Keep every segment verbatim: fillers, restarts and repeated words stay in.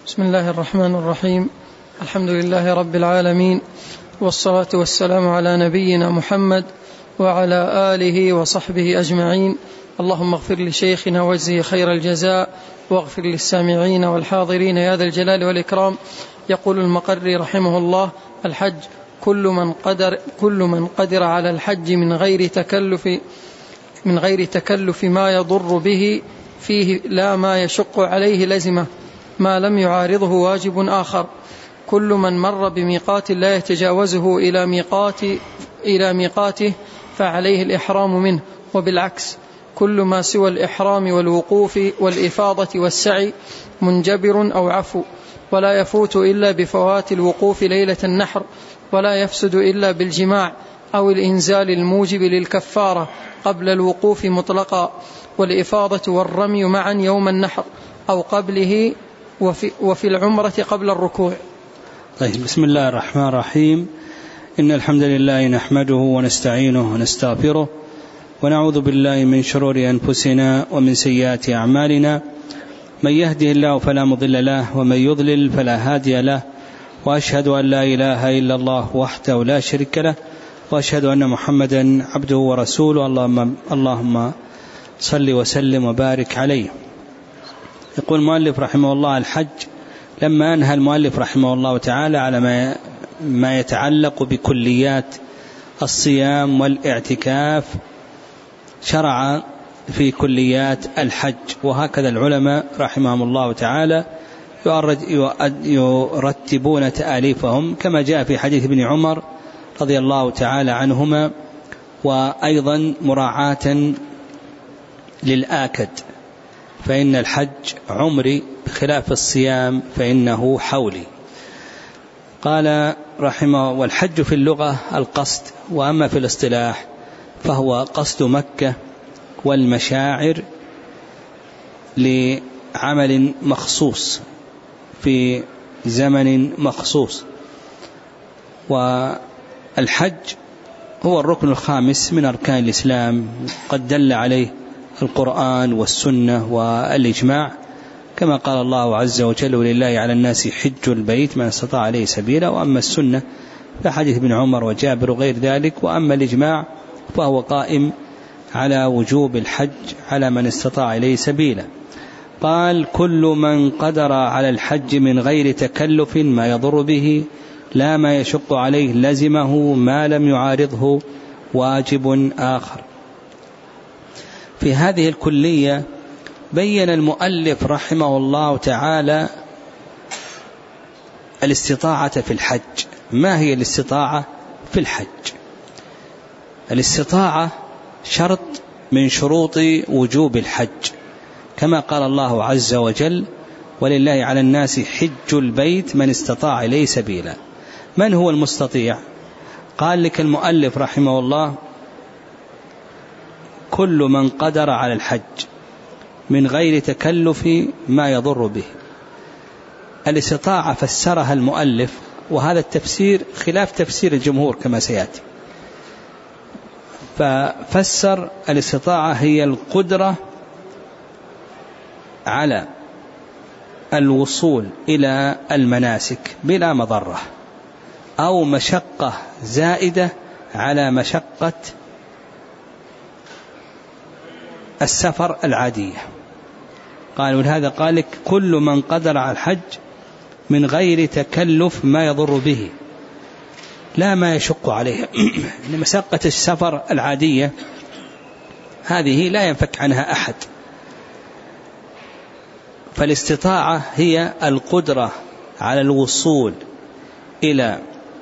بسم الله الرحمن الرحيم. الحمد لله رب العالمين، والصلاة والسلام على نبينا محمد وعلى آله وصحبه أجمعين. اللهم اغفر لشيخنا واجزه خير الجزاء، واغفر للسامعين والحاضرين يا ذا الجلال والإكرام. يقول المقري رحمه الله: الحج كل من قدر, كل من قدر على الحج من غير تكلف من غير تكلف ما يضر به فيه لا ما يشق عليه لزمه، ما لم يعارضه واجب آخر. كل من مر بميقات لا يتجاوزه إلى ميقات إلى ميقاته فعليه الإحرام منه، وبالعكس كل ما سوى الإحرام والوقوف والإفاضة والسعي منجبر أو عفو، ولا يفوت إلا بفوات الوقوف ليلة النحر، ولا يفسد إلا بالجماع أو الإنزال الموجب للكفارة قبل الوقوف مطلقا، والإفاضة والرمي معا يوم النحر أو قبله، وفي, وفي العمرة قبل الركوع. طيب، بسم الله الرحمن الرحيم. إن الحمد لله نحمده ونستعينه ونستغفره، ونعوذ بالله من شرور أنفسنا ومن سيئات أعمالنا. من يهده الله فلا مضل له، ومن يضلل فلا هادي له، وأشهد أن لا إله إلا الله وحده لا شريك له، وأشهد أن محمدا عبده ورسوله. اللهم, اللهم صل وسلم وبارك عليه. يقول المؤلف رحمه الله: الحج. لما أنهى المؤلف رحمه الله تعالى على ما, ما يتعلق بكليات الصيام والاعتكاف، شرع في كليات الحج. وهكذا العلماء رحمهم الله تعالى يرتبون تآليفهم كما جاء في حديث ابن عمر رضي الله تعالى عنهما، وأيضا مراعاة للآكد، فإن الحج عمري بخلاف الصيام فإنه حولي. قال رحمه: والحج في اللغة القصد، وأما في الاصطلاح فهو قصد مكة والمشاعر لعمل مخصوص في زمن مخصوص. والحج هو الركن الخامس من أركان الإسلام، قد دل عليه القرآن والسنة والإجماع، كما قال الله عز وجل: ولله على الناس حج البيت من استطاع عليه سبيلا. وأما السنة فحديث ابن عمر وجابر وغير ذلك. وأما الإجماع فهو قائم على وجوب الحج على من استطاع إليه سبيلا. قال: كل من قدر على الحج من غير تكلف ما يضر به لا ما يشق عليه لزمه، ما لم يعارضه واجب آخر. في هذه الكلية بين المؤلف رحمه الله تعالى الاستطاعة في الحج. ما هي الاستطاعة في الحج؟ الاستطاعة شرط من شروط وجوب الحج، كما قال الله عز وجل: ولله على الناس حج البيت من استطاع إليه سبيلا. من هو المستطيع؟ قال لك المؤلف رحمه الله: كل من قدر على الحج من غير تكلف ما يضر به. الاستطاعة فسرها المؤلف، وهذا التفسير خلاف تفسير الجمهور كما سيأتي. ففسر الاستطاعة هي القدرة على الوصول إلى المناسك بلا مضرة، أو مشقة زائدة على مشقة السفر العادية. قال: ولهذا قال لك كل من قدر على الحج من غير تكلف ما يضر به لا ما يشق عليه. مشقة السفر العادية هذه لا ينفك عنها أحد. فالاستطاعة هي القدرة على الوصول إلى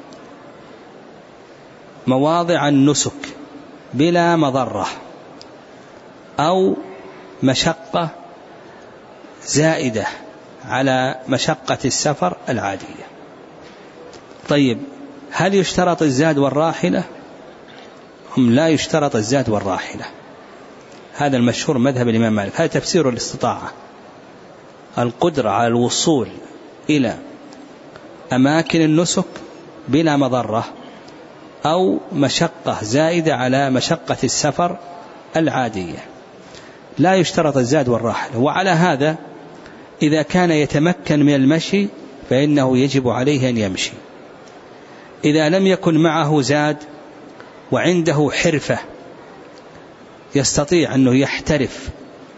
مواضع النسك بلا مضرة، أو مشقة زائدة على مشقة السفر العادية. طيب، هل يشترط الزاد والراحلة؟ هم لا يشترط الزاد والراحلة. هذا المشهور مذهب الإمام مالك. هذا تفسير الاستطاعة: القدرة على الوصول إلى أماكن النسك بلا مضرة، أو مشقة زائدة على مشقة السفر العادية. لا يشترط الزاد والراحلة. وعلى هذا إذا كان يتمكن من المشي فإنه يجب عليه أن يمشي. إذا لم يكن معه زاد وعنده حرفة يستطيع أنه يحترف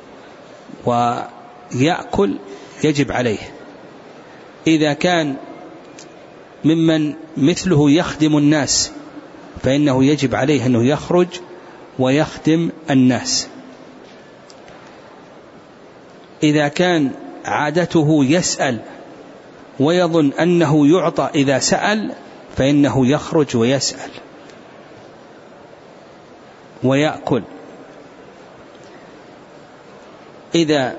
ويأكل يجب عليه. إذا كان ممن مثله يخدم الناس فإنه يجب عليه أنه يخرج ويخدم الناس. إذا كان عادته يسأل ويظن أنه يعطى إذا سأل فإنه يخرج ويسأل ويأكل. إذا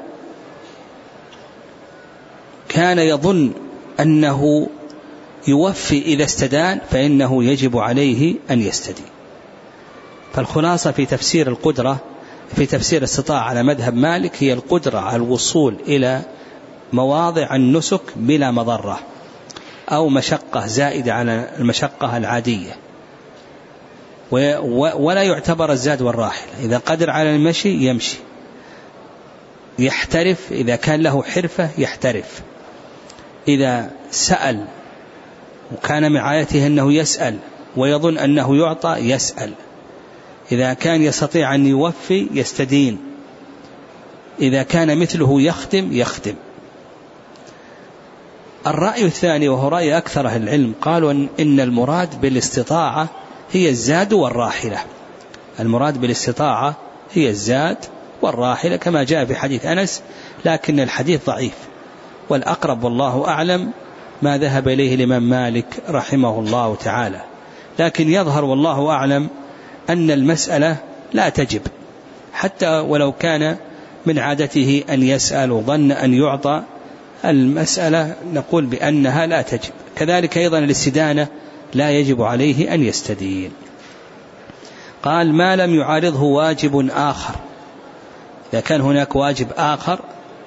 كان يظن أنه يوفي إذا استدان فإنه يجب عليه أن يستدين. فالخلاصة في تفسير القدرة في تفسير الاستطاعة على مذهب مالك هي القدرة على الوصول إلى مواضع النسك بلا مضرة أو مشقة زائدة على المشقة العادية، ولا يعتبر الزاد والراحلة. إذا قدر على المشي يمشي، يحترف إذا كان له حرفة يحترف، إذا سأل وكان من عادته أنه يسأل ويظن أنه يعطى يسأل، إذا كان يستطيع أن يوفي يستدين، إذا كان مثله يخدم يخدم. الرأي الثاني وهو رأي أكثر أهل العلم قالوا إن المراد بالاستطاعة هي الزاد والراحلة. المراد بالاستطاعة هي الزاد والراحلة كما جاء في حديث أنس، لكن الحديث ضعيف، والأقرب والله أعلم ما ذهب إليه الإمام مالك رحمه الله تعالى. لكن يظهر والله أعلم أن المسألة لا تجب، حتى ولو كان من عادته أن يسأل وظن أن يعطى، المسألة نقول بأنها لا تجب. كذلك أيضا الاستدانة لا يجب عليه أن يستدين. قال ما لم يعارضه واجب آخر. إذا كان هناك واجب آخر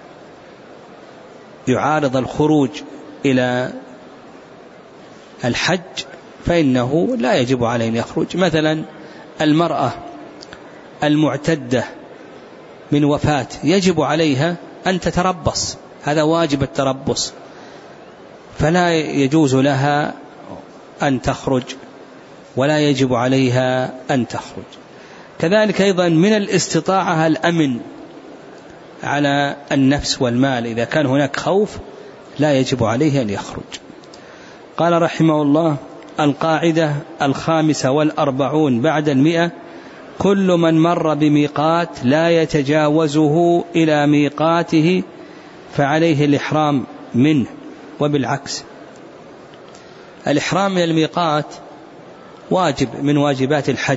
يعارض الخروج إلى الحج فإنه لا يجب عليه أن يخرج. مثلا المرأة المعتدة من وفاة يجب عليها أن تتربص، هذا واجب التربص، فلا يجوز لها أن تخرج ولا يجب عليها أن تخرج. كذلك أيضا من الاستطاعة الأمن على النفس والمال، إذا كان هناك خوف لا يجب عليه أن يخرج. قال رحمه الله القاعدة الخامسة والأربعون بعد المئة: كل من مر بميقات لا يتجاوزه إلى ميقاته فعليه الإحرام منه، وبالعكس. الإحرام من الميقات واجب من واجبات الحج،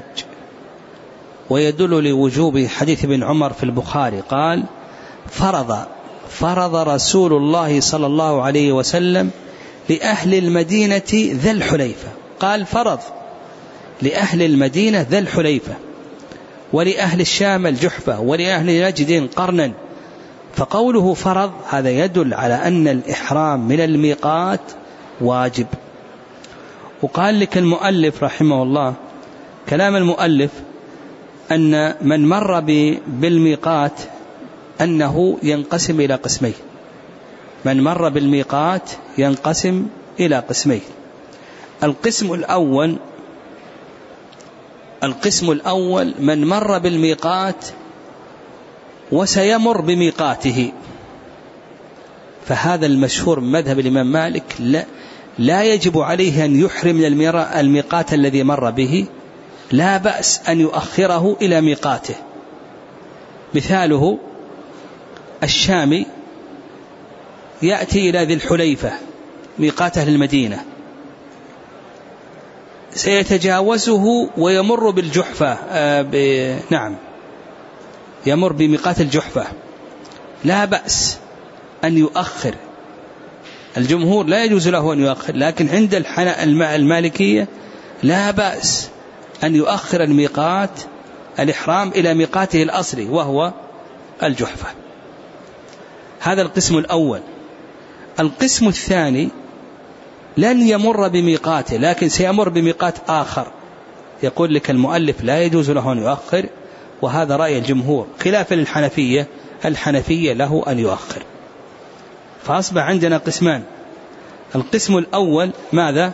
ويدل لوجوب حديث ابن عمر في البخاري قال: فرض فرض رسول الله صلى الله عليه وسلم لأهل المدينة ذا الحليفة. قال فرض لأهل المدينة ذا الحليفة، ولأهل الشام الجحفة، ولأهل نجد قرنا. فقوله فرض هذا يدل على أن الإحرام من الميقات واجب. وقال لك المؤلف رحمه الله كلام المؤلف أن من مر بالميقات أنه ينقسم إلى قسمين. من مر بالميقات ينقسم إلى قسمين. القسم الأول القسم الأول من مر بالميقات وسيمر بميقاته، فهذا المشهور من مذهب الإمام مالك لا, لا يجب عليه أن يحرم من الميقات الذي مر به، لا بأس أن يؤخره إلى ميقاته. مثاله الشامي يأتي إلى ذي الحليفة ميقات أهل المدينة، سيتجاوزه ويمر بالجحفة آه ب... نعم يمر بميقات الجحفة، لا بأس أن يؤخر. الجمهور لا يجوز له أن يؤخر، لكن عند المالكية لا بأس أن يؤخر الميقات الإحرام إلى ميقاته الأصلي وهو الجحفة. هذا القسم الأول. القسم الثاني لن يمر بميقاته لكن سيمر بميقات آخر، يقول لك المؤلف لا يجوز له أن يؤخر، وهذا رأي الجمهور خلافا للحنفية. الحنفية له أن يؤخر. فأصبح عندنا قسمان. القسم الأول ماذا؟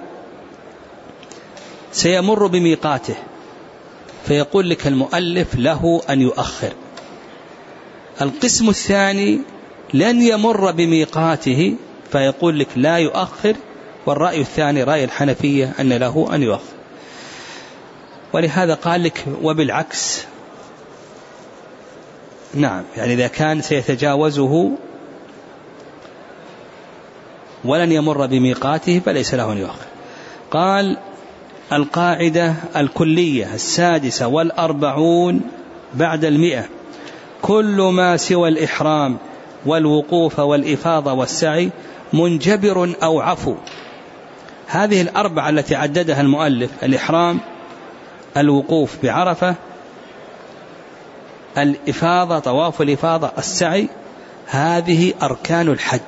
سيمر بميقاته، فيقول لك المؤلف له أن يؤخر. القسم الثاني لن يمر بميقاته، فيقول لك لا يؤخر، والرأي الثاني رأي الحنفية أن له أن يؤخر. ولهذا قال لك وبالعكس، نعم، يعني إذا كان سيتجاوزه ولن يمر بميقاته فليس له أن يؤخر. قال القاعدة الكلية السادسة والأربعون بعد المئة: كل ما سوى الإحرام والوقوف والإفاضة والسعي منجبر أو عفو. هذه الأربعة التي عددها المؤلف: الإحرام، الوقوف بعرفة، الإفاضة طواف الإفاضة، السعي، هذه أركان الحج.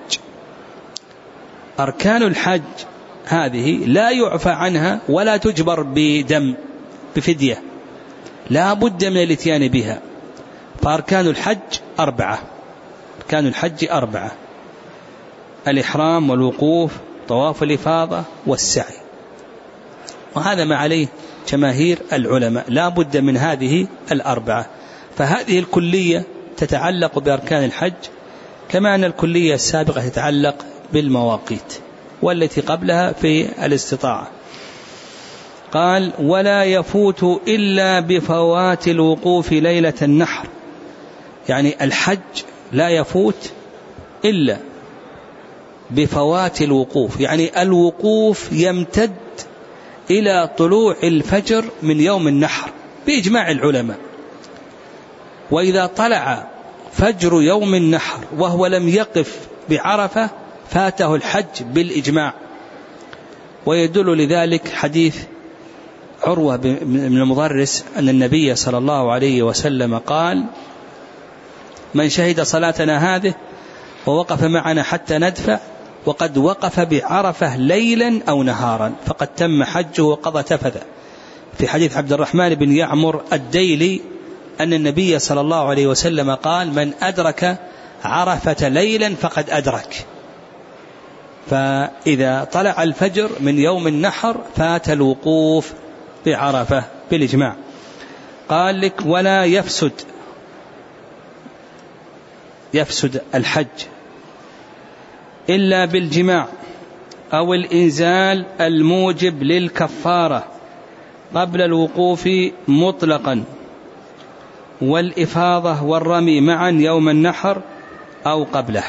أركان الحج هذه لا يعفى عنها ولا تجبر بدم بفدية، لا بد من الاتيان بها. فأركان الحج أربعة، أركان الحج أربعة: الإحرام والوقوف طواف الإفاضة والسعي. وهذا ما عليه جماهير العلماء، لا بد من هذه الأربعة. فهذه الكلية تتعلق بأركان الحج، كما أن الكلية السابقة تتعلق بالمواقيت، والتي قبلها في الاستطاعة. قال ولا يفوت إلا بفوات الوقوف ليلة النحر. يعني الحج لا يفوت إلا بفوات الوقوف، يعني الوقوف يمتد إلى طلوع الفجر من يوم النحر بإجماع العلماء. وإذا طلع فجر يوم النحر وهو لم يقف بعرفة فاته الحج بالإجماع. ويدل لذلك حديث عروة بن المضرس أن النبي صلى الله عليه وسلم قال: من شهد صلاتنا هذه ووقف معنا حتى ندفع وقد وقف بعرفة ليلا أو نهارا فقد تم حجه وقضى تفث. في حديث عبد الرحمن بن يعمر الديلي أن النبي صلى الله عليه وسلم قال: من أدرك عرفة ليلا فقد أدرك. فإذا طلع الفجر من يوم النحر فات الوقوف بعرفة بالإجماع. قال لك ولا يفسد يفسد الحج إلا بالجماع أو الإنزال الموجب للكفارة قبل الوقوف مطلقا، والإفاضة والرمي معا يوم النحر أو قبله.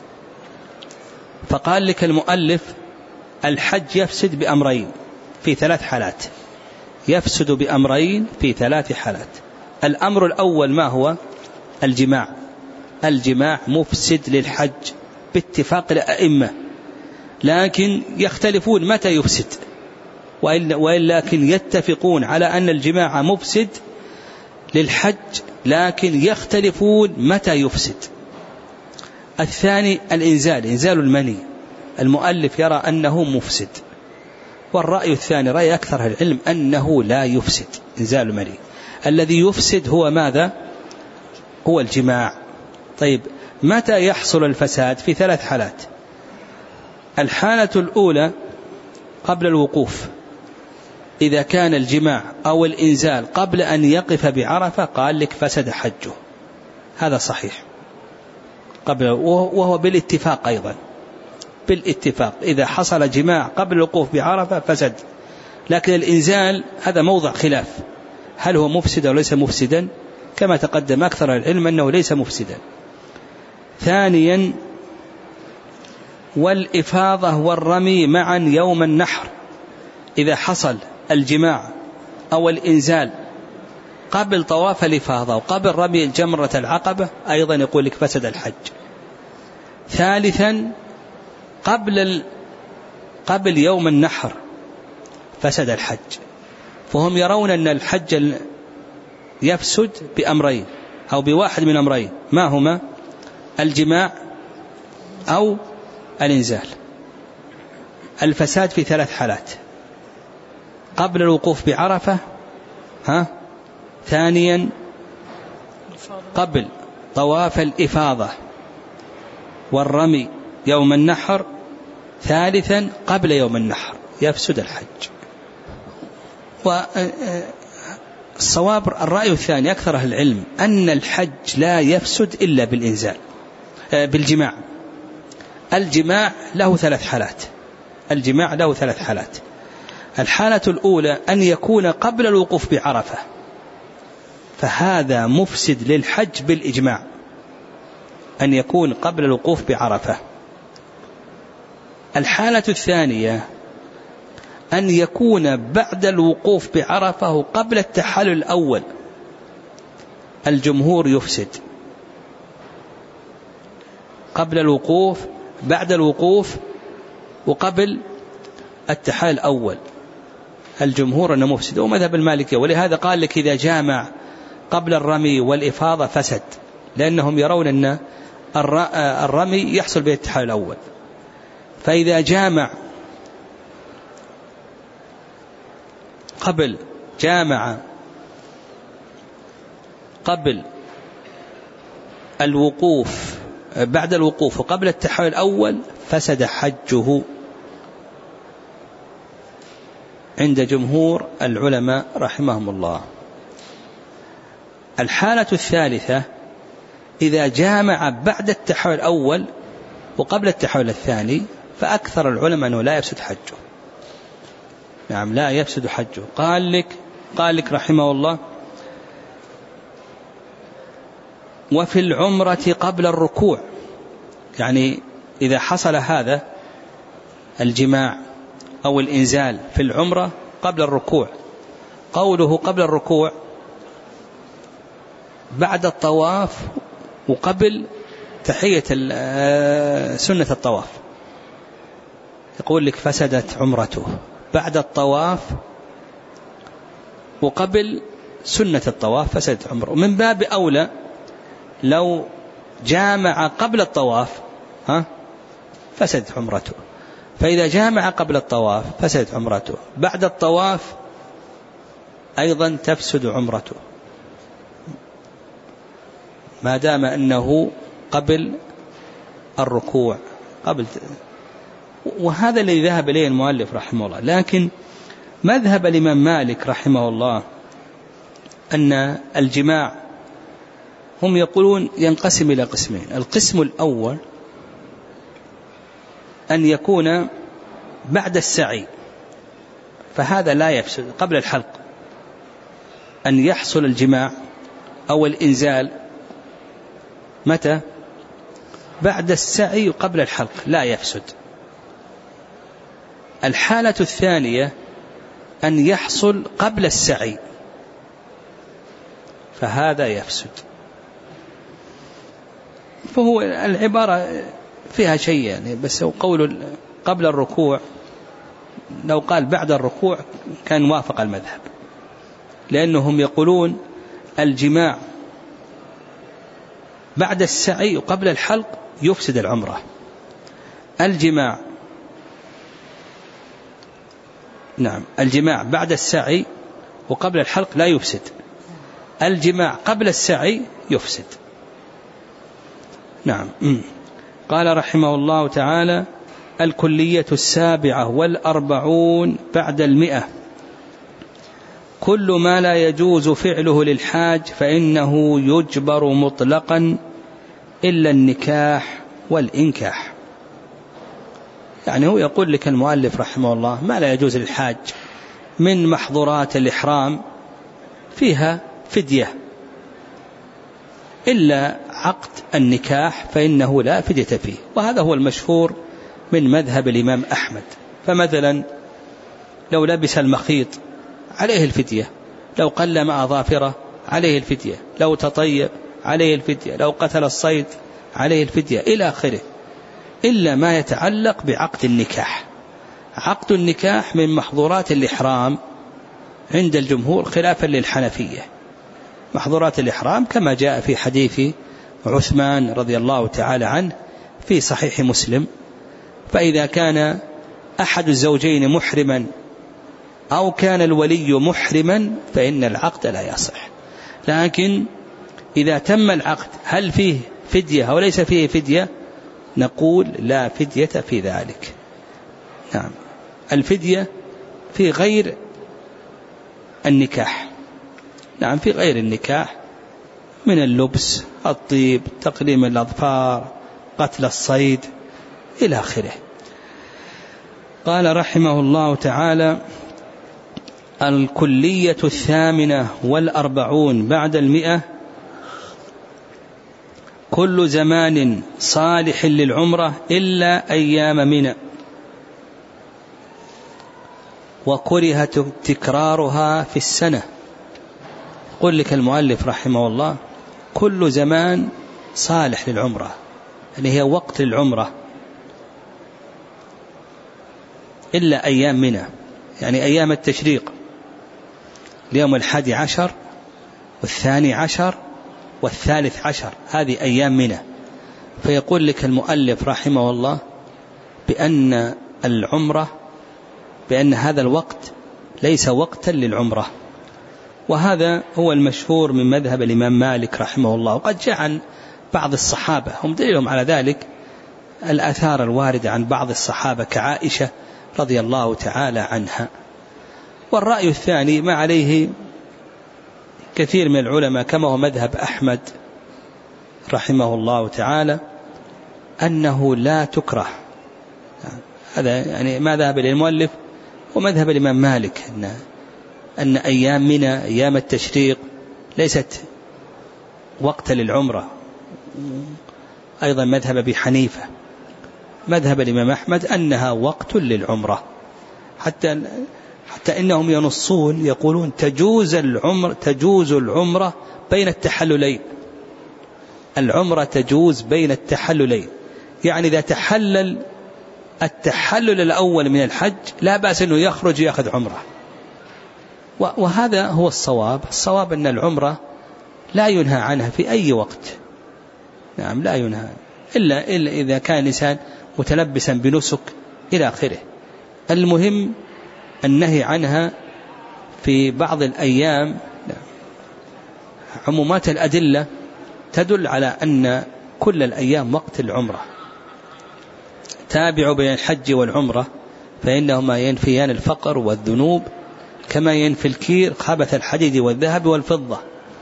فقال لك المؤلف الحج يفسد بأمرين في ثلاث حالات، يفسد بأمرين في ثلاث حالات. الأمر الأول ما هو؟ الجماع. الجماع مفسد للحج باتفاق الأئمة، لكن يختلفون متى يفسد، وإلا لكن يتفقون على أن الجماع مفسد للحج، لكن يختلفون متى يفسد. الثاني الإنزال، إنزال المني، المؤلف يرى أنه مفسد، والرأي الثاني رأي أكثر العلم أنه لا يفسد إنزال المني. الذي يفسد هو ماذا؟ هو الجماع. طيب متى يحصل الفساد؟ في ثلاث حالات. الحالة الأولى قبل الوقوف، إذا كان الجماع أو الإنزال قبل أن يقف بعرفة قال لك فسد حجه، هذا صحيح قبل، وهو بالاتفاق أيضا، بالاتفاق إذا حصل جماع قبل الوقوف بعرفة فسد. لكن الإنزال هذا موضع خلاف، هل هو مفسد أو ليس مفسدا؟ كما تقدم أكثر العلم أنه ليس مفسدا. ثانيا والإفاضة والرمي معا يوم النحر، إذا حصل الجماع أو الإنزال قبل طواف الإفاضة وقبل رمي جمرة العقبة أيضا يقول لك فسد الحج. ثالثا قبل ال... قبل يوم النحر فسد الحج. فهم يرون أن الحج يفسد بأمرين أو بواحد من أمرين، ما هما؟ الجماع أو الإنزال. الفساد في ثلاث حالات: قبل الوقوف بعرفة، ها؟ ثانيا قبل طواف الإفاضة والرمي يوم النحر، ثالثا قبل يوم النحر، يفسد الحج. والصواب الرأي الثاني أكثر أهل العلم أن الحج لا يفسد إلا بالإنزال بالجماع. الجماع له ثلاث حالات الجماع له ثلاث حالات الحالة الأولى أن يكون قبل الوقوف بعرفة، فهذا مفسد للحج بالإجماع، أن يكون قبل الوقوف بعرفة. الحالة الثانية أن يكون بعد الوقوف بعرفة قبل التحلل الأول، الجمهور يفسد. قبل الوقوف، بعد الوقوف، وقبل التحلل الأول، الجمهور أنه مفسد، ومذهب المالكية. ولهذا قال لك إذا جامع قبل الرمي والإفاضة فسد، لأنهم يرون أن الرمي يحصل به التحلل الأول. فإذا جامع قبل جامع قبل الوقوف بعد الوقوف وقبل التحلل الأول فسد حجه عند جمهور العلماء رحمهم الله. الحالة الثالثة إذا جامع بعد التحلل الأول وقبل التحلل الثاني، فأكثر العلماء أنه لا يفسد حجه. نعم، لا يفسد حجه. قال لك قال لك رحمه الله: وفي العمرة قبل الركوع، يعني إذا حصل هذا الجماع أو الإنزال في العمرة قبل الركوع، قوله قبل الركوع بعد الطواف وقبل تحية سنة الطواف، يقول لك فسدت عمرته بعد الطواف وقبل سنة الطواف فسدت عمره. من باب أولى لو جامع قبل الطواف ها فسدت عمرته. فإذا جامع قبل الطواف فسدت عمرته، بعد الطواف أيضا تفسد عمرته ما دام أنه قبل الركوع قبل. وهذا الذي ذهب إليه المؤلف رحمه الله. لكن مذهب الإمام مالك رحمه الله أن الجماع هم يقولون ينقسم إلى قسمين. القسم الأول أن يكون بعد السعي، فهذا لا يفسد قبل الحلق، أن يحصل الجماع أو الإنزال متى؟ بعد السعي قبل الحلق، لا يفسد. الحالة الثانية أن يحصل قبل السعي، فهذا يفسد. فهو العبارة فيها شيء يعني، بس قول قبل الركوع لو قال بعد الركوع كان وافق المذهب، لأنهم يقولون الجماع بعد السعي قبل الحلق يفسد العمرة. الجماع نعم الجماع بعد السعي وقبل الحلق لا يفسد، الجماع قبل السعي يفسد. نعم. قال رحمه الله تعالى: الكلية السابعة والأربعون بعد المئة: كل ما لا يجوز فعله للحاج فإنه يجبر مطلقا إلا النكاح والإنكاح. يعني هو يقول لك المؤلف رحمه الله ما لا يجوز للحاج من محظورات الإحرام فيها فدية، إلا عقد النكاح فإنه لا فدية فيه، وهذا هو المشهور من مذهب الإمام أحمد. فمثلا لو لبس المخيط عليه الفدية، لو قلم أظافره عليه الفدية، لو تطيب عليه الفدية، لو قتل الصيد عليه الفدية إلى آخره، إلا ما يتعلق بعقد النكاح. عقد النكاح من محظورات الإحرام عند الجمهور خلافا للحنفية. محظورات الإحرام كما جاء في حديث عثمان رضي الله تعالى عنه في صحيح مسلم: فإذا كان أحد الزوجين محرما أو كان الولي محرما فإن العقد لا يصح. لكن إذا تم العقد هل فيه فدية أو ليس فيه فدية، نقول لا فدية في ذلك. نعم، الفدية في غير النكاح. نعم، في غير النكاح من اللبس، الطيب، تقليم الأظفار، قتل الصيد إلى آخره. قال رحمه الله تعالى: الكلية الثامنة والأربعون بعد المئة: كل زمان صالح للعمرة إلا أيام منى، وكره تكرارها في السنة. قل لك المؤلف رحمه الله: كل زمان صالح للعمرة، اللي هي وقت العمرة، إلا أيام منى، يعني أيام التشريق، اليوم الحادي عشر والثاني عشر والثالث عشر، هذه أيام منى. فيقول لك المؤلف رحمه الله بأن العمرة، بأن هذا الوقت ليس وقتا للعمرة، وهذا هو المشهور من مذهب الإمام مالك رحمه الله. وقد جاء عن بعض الصحابة، هم دليلهم على ذلك الآثار الواردة عن بعض الصحابة كعائشة رضي الله تعالى عنها. والرأي الثاني ما عليه كثير من العلماء كما هو مذهب أحمد رحمه الله تعالى، أنه لا تكره. هذا يعني ما ذهب إليه المؤلف ومذهب الإمام مالك، أن, أن أيام منى، أيام التشريق، ليست وقت للعمرة. أيضا مذهب أبي حنيفة، مذهب الإمام أحمد أنها وقت للعمرة، حتى حتى إنهم ينصون يقولون تجوز العمر تجوز العمرة بين التحللين. العمرة تجوز بين التحللين، يعني إذا تحلل التحلل الأول من الحج لا بأس أنه يخرج يأخذ عمرة. وهذا هو الصواب. الصواب أن العمرة لا ينهى عنها في أي وقت. نعم، لا ينهى إلا, إلا إذا كان الإنسان متلبسا بنسك إلى آخره. المهم النهي عنها في بعض الأيام. عمومات الأدلة تدل على أن كل الأيام وقت العمرة. تابعوا بين الحج والعمرة فإنهما ينفيان الفقر والذنوب كما ينفي الكير خبث الحديد والذهب والفضة.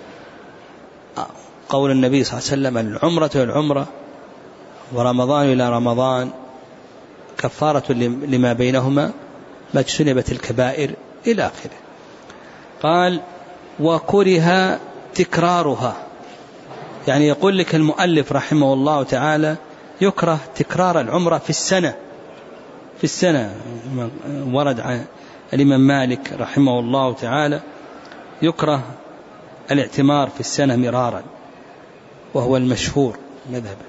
قول النبي صلى الله عليه وسلم: العمرة والعمرة ورمضان إلى رمضان كفارة لما بينهما ما اجتنبت الكبائر إلى آخره. قال: وكره تكرارها، يعني يقول لك المؤلف رحمه الله تعالى يكره تكرار العمرة في السنة. في السنة ورد عن الإمام مالك رحمه الله تعالى يكره الاعتمار في السنة مرارا، وهو المشهور مذهبه.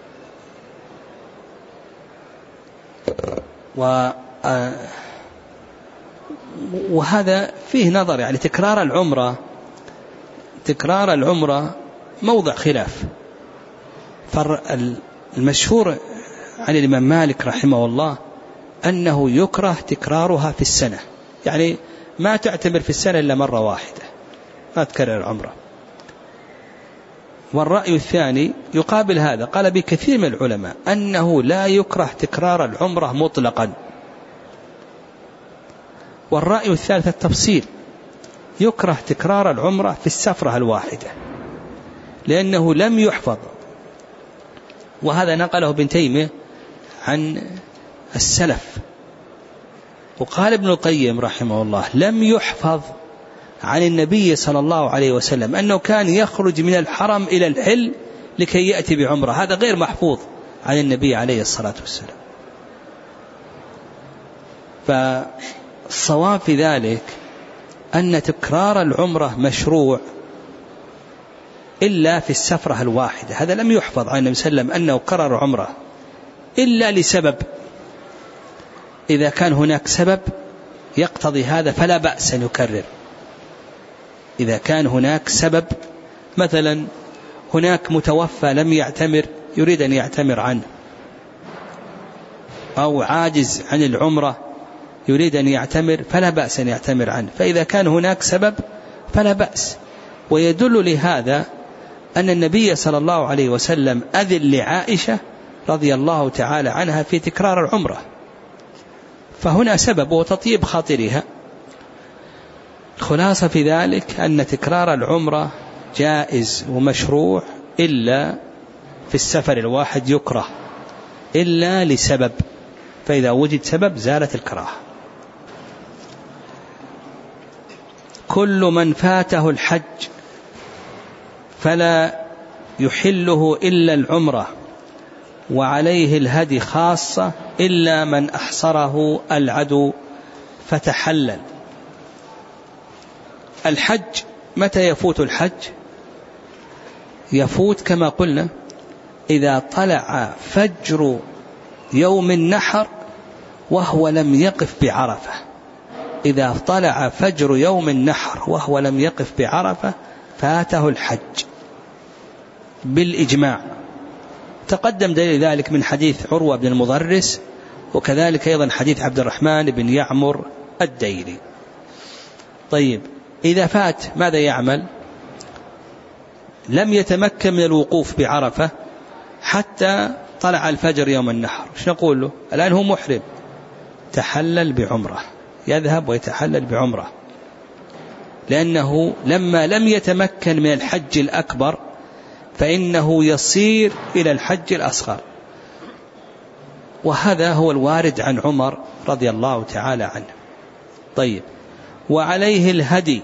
و وهذا فيه نظر، يعني تكرار العمرة تكرار العمرة موضع خلاف. فالمشهور عن الإمام مالك رحمه الله أنه يكره تكرارها في السنة، يعني ما تعتمر في السنة إلا مرة واحدة، ما تكرر العمرة. والرأي الثاني يقابل هذا، قال بكثير من العلماء أنه لا يكره تكرار العمرة مطلقا. والرأي الثالث التفصيل، يكره تكرار العمرة في السفرة الواحدة لأنه لم يحفظ. وهذا نقله ابن تيمية عن السلف. وقال ابن القيم رحمه الله: لم يحفظ عن النبي صلى الله عليه وسلم أنه كان يخرج من الحرم إلى الحل لكي يأتي بعمرة، هذا غير محفوظ عن النبي عليه الصلاة والسلام. فالصواب في ذلك أن تكرار العمرة مشروع إلا في السفرة الواحدة. هذا لم يحفظ عن النبي صلى الله عليه وسلم أنه كرر عمرة إلا لسبب. إذا كان هناك سبب يقتضي هذا فلا بأس أن يكرر. إذا كان هناك سبب، مثلا هناك متوفى لم يعتمر يريد أن يعتمر عنه، أو عاجز عن العمرة يريد أن يعتمر، فلا بأس أن يعتمر عنه. فإذا كان هناك سبب فلا بأس. ويدل لهذا أن النبي صلى الله عليه وسلم أذن لعائشة رضي الله تعالى عنها في تكرار العمرة، فهنا سبب وتطيب خاطرها. الخلاصة في ذلك أن تكرار العمرة جائز ومشروع، إلا في السفر الواحد يكره إلا لسبب، فإذا وجد سبب زالت الكراهة. كل من فاته الحج فلا يحله إلا العمرة وعليه الهدي خاصة إلا من أحصره العدو فتحلل. الحج متى يفوت الحج؟ يفوت كما قلنا إذا طلع فجر يوم النحر وهو لم يقف بعرفة. إذا طلع فجر يوم النحر وهو لم يقف بعرفة فاته الحج بالإجماع. تقدم دليل ذلك من حديث عروة بن المضرس، وكذلك أيضا حديث عبد الرحمن بن يعمر الديلي. طيب، إذا فات ماذا يعمل؟ لم يتمكن من الوقوف بعرفة حتى طلع الفجر يوم النحر، ايش نقول له؟ الآن هو محرم، تحلل بعمرة، يذهب ويتحلل بعمرة، لأنه لما لم يتمكن من الحج الأكبر فإنه يصير إلى الحج الأصغر. وهذا هو الوارد عن عمر رضي الله تعالى عنه. طيب، وعليه الهدي،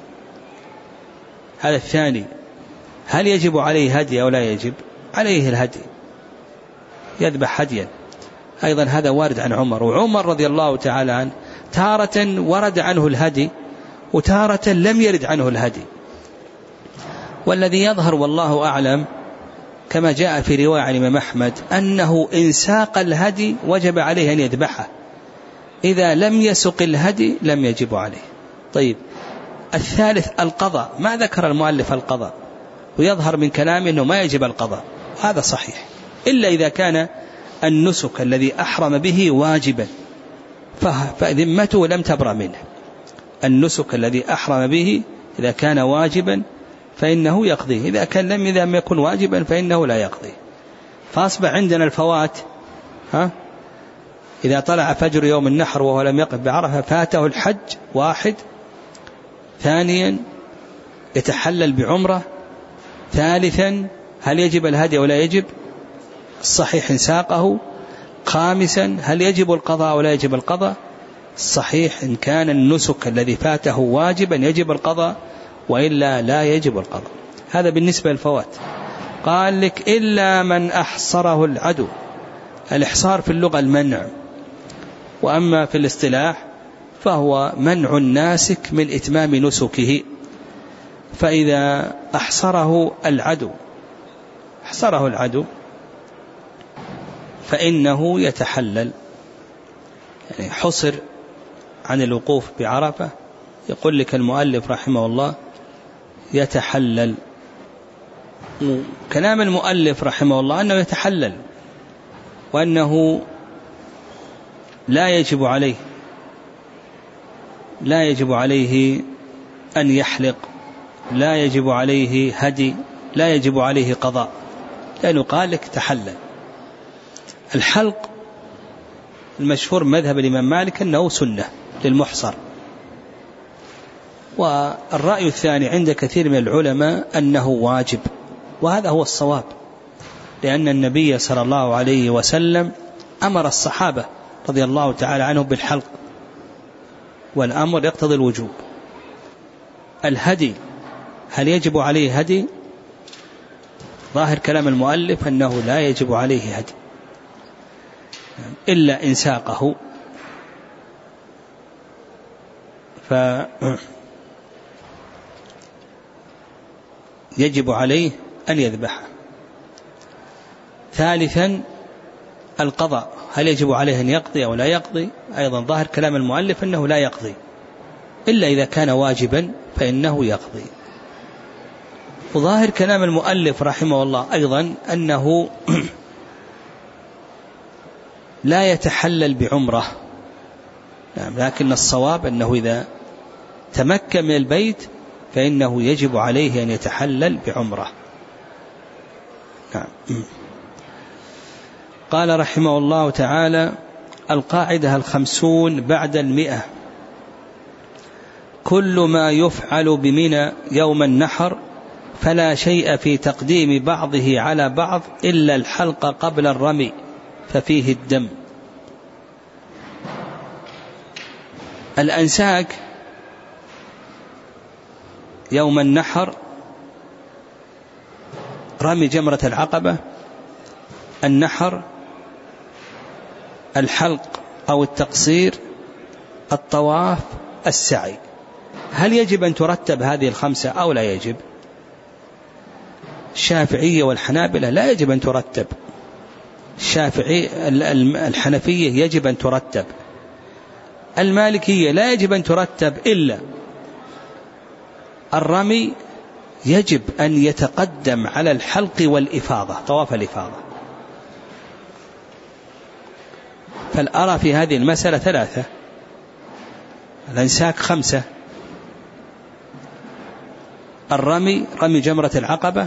هذا الثاني، هل يجب عليه هدي أو لا يجب؟ عليه الهدي، يذبح هديا أيضا، هذا وارد عن عمر. وعمر رضي الله تعالى عنه تارة ورد عنه الهدي وتارة لم يرد عنه الهدي، والذي يظهر والله أعلم كما جاء في رواية عن الإمام أحمد أنه إن ساق الهدي وجب عليه أن يذبحه، إذا لم يسق الهدي لم يجب عليه. طيب، الثالث القضاء، ما ذكر المؤلف القضاء، ويظهر من كلامه أنه ما يجب القضاء، هذا صحيح، إلا إذا كان النسك الذي أحرم به واجبا فذمته لم تبرأ منه. النسك الذي أحرم به إذا كان واجبا فإنه يقضيه، إذا كان لم إذا لم يكن واجبا فإنه لا يقضيه. فأصبح عندنا الفوات، ها؟ إذا طلع فجر يوم النحر وهو لم يقف بعرفة فاته الحج واحد، ثانيا يتحلل بعمرة، ثالثا هل يجب الهدي ولا يجب؟ الصحيح إن ساقه، خامسا هل يجب القضاء ولا يجب القضاء؟ الصحيح إن كان النسك الذي فاته واجبا يجب القضاء، وإلا لا يجب القضاء. هذا بالنسبة للفوات. قال لك إلا من أحصره العدو. الإحصار في اللغة المنع، وأما في الاصطلاح فهو منع الناسك من إتمام نسكه. فإذا أحصره العدو أحصره العدو فإنه يتحلل، يعني حصر عن الوقوف بعرفة، يقول لك المؤلف رحمه الله يتحلل. كلام المؤلف رحمه الله أنه يتحلل، وأنه لا يجب عليه لا يجب عليه أن يحلق، لا يجب عليه هدي، لا يجب عليه قضاء، لأنه قال لك تحلل. الحلق المشهور مذهب الإمام مالك أنه سنة للمحصر، والرأي الثاني عند كثير من العلماء أنه واجب، وهذا هو الصواب، لأن النبي صلى الله عليه وسلم أمر الصحابة رضي الله تعالى عنهم بالحلق، والأمر يقتضي الوجوب. الهدي، هل يجب عليه هدي؟ ظاهر كلام المؤلف أنه لا يجب عليه هدي إلا إن ساقه، فيجب عليه أن يذبحه. ثالثا القضاء، هل يجب عليه أن يقضي أو لا يقضي؟ أيضا ظاهر كلام المؤلف أنه لا يقضي، إلا إذا كان واجبا فإنه يقضي. وظاهر كلام المؤلف رحمه الله أيضا أنه لا يتحلل بعمرة، لكن الصواب أنه إذا تمكن من البيت فإنه يجب عليه أن يتحلل بعمرة. قال رحمه الله تعالى: القاعدة الخمسون بعد المئة: كل ما يفعل بمنى يوم النحر فلا شيء في تقديم بعضه على بعض إلا الحلق قبل الرمي ففيه الدم. الأنساك يوم النحر: رمي جمرة العقبة، النحر، الحلق أو التقصير، الطواف، السعي. هل يجب أن ترتب هذه الخمسة أو لا يجب؟ الشافعية والحنابلة لا يجب أن ترتب. الشافعي الحنفية يجب أن ترتب. المالكية لا يجب أن ترتب إلا الرمي يجب أن يتقدم على الحلق والإفاضة، طواف الإفاضة. فالأرى في هذه المسألة ثلاثة: الأنساك خمسة: الرمي، رمي جمرة العقبة،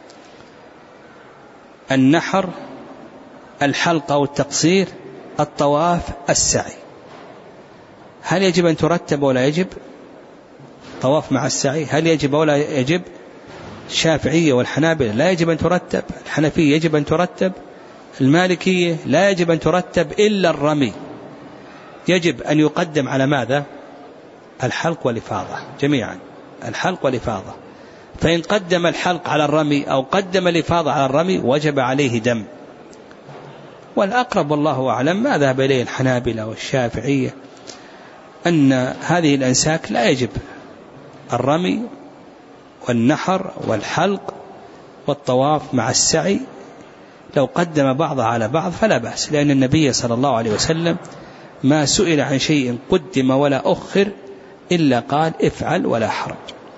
النحر، الحلق أو التقصير، الطواف، السعي. هل يجب أن ترتب ولا يجب؟ طواف مع السعي هل يجب ولا يجب؟ الشافعية والحنابلة لا يجب أن ترتب. الحنفية يجب أن ترتب. المالكية لا يجب أن ترتب إلا الرمي يجب أن يقدم على ماذا؟ الحلق والإفاضة جميعا، الحلق والإفاضة. فإن قدم الحلق على الرمي أو قدم الإفاضة على الرمي وجب عليه دم. والأقرب والله أعلم ما ذهب إليه الحنابلة والشافعية أن هذه الأنساك لا يجب الرمي والنحر والحلق والطواف مع السعي. لو قدم بعضها على بعض فلا بأس، لأن النبي صلى الله عليه وسلم ما سئل عن شيء قدم ولا أخر إلا قال افعل ولا حرج.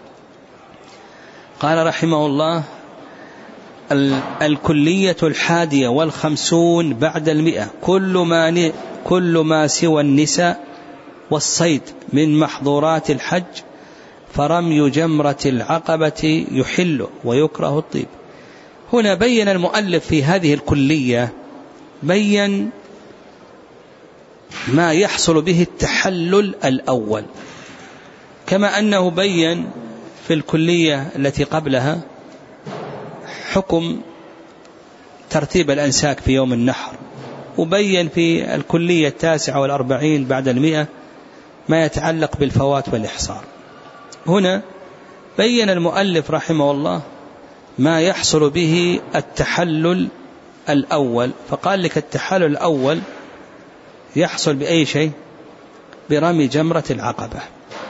قال رحمه الله: الكلية الحادية والخمسون بعد المئة: كل ما, كل ما سوى النساء والصيد من محظورات الحج فرمي جمرة العقبة يحل ويكره الطيب. هنا بين المؤلف في هذه الكلية بين ما يحصل به التحلل الأول، كما أنه بين في الكلية التي قبلها حكم ترتيب الأنساك في يوم النحر، وبين في الكلية التاسعة والأربعين بعد المئة ما يتعلق بالفوات والإحصار. هنا بين المؤلف رحمه الله ما يحصل به التحلل الأول، فقال لك التحلل الأول يحصل بأي شيء؟ برمي جمرة العقبة.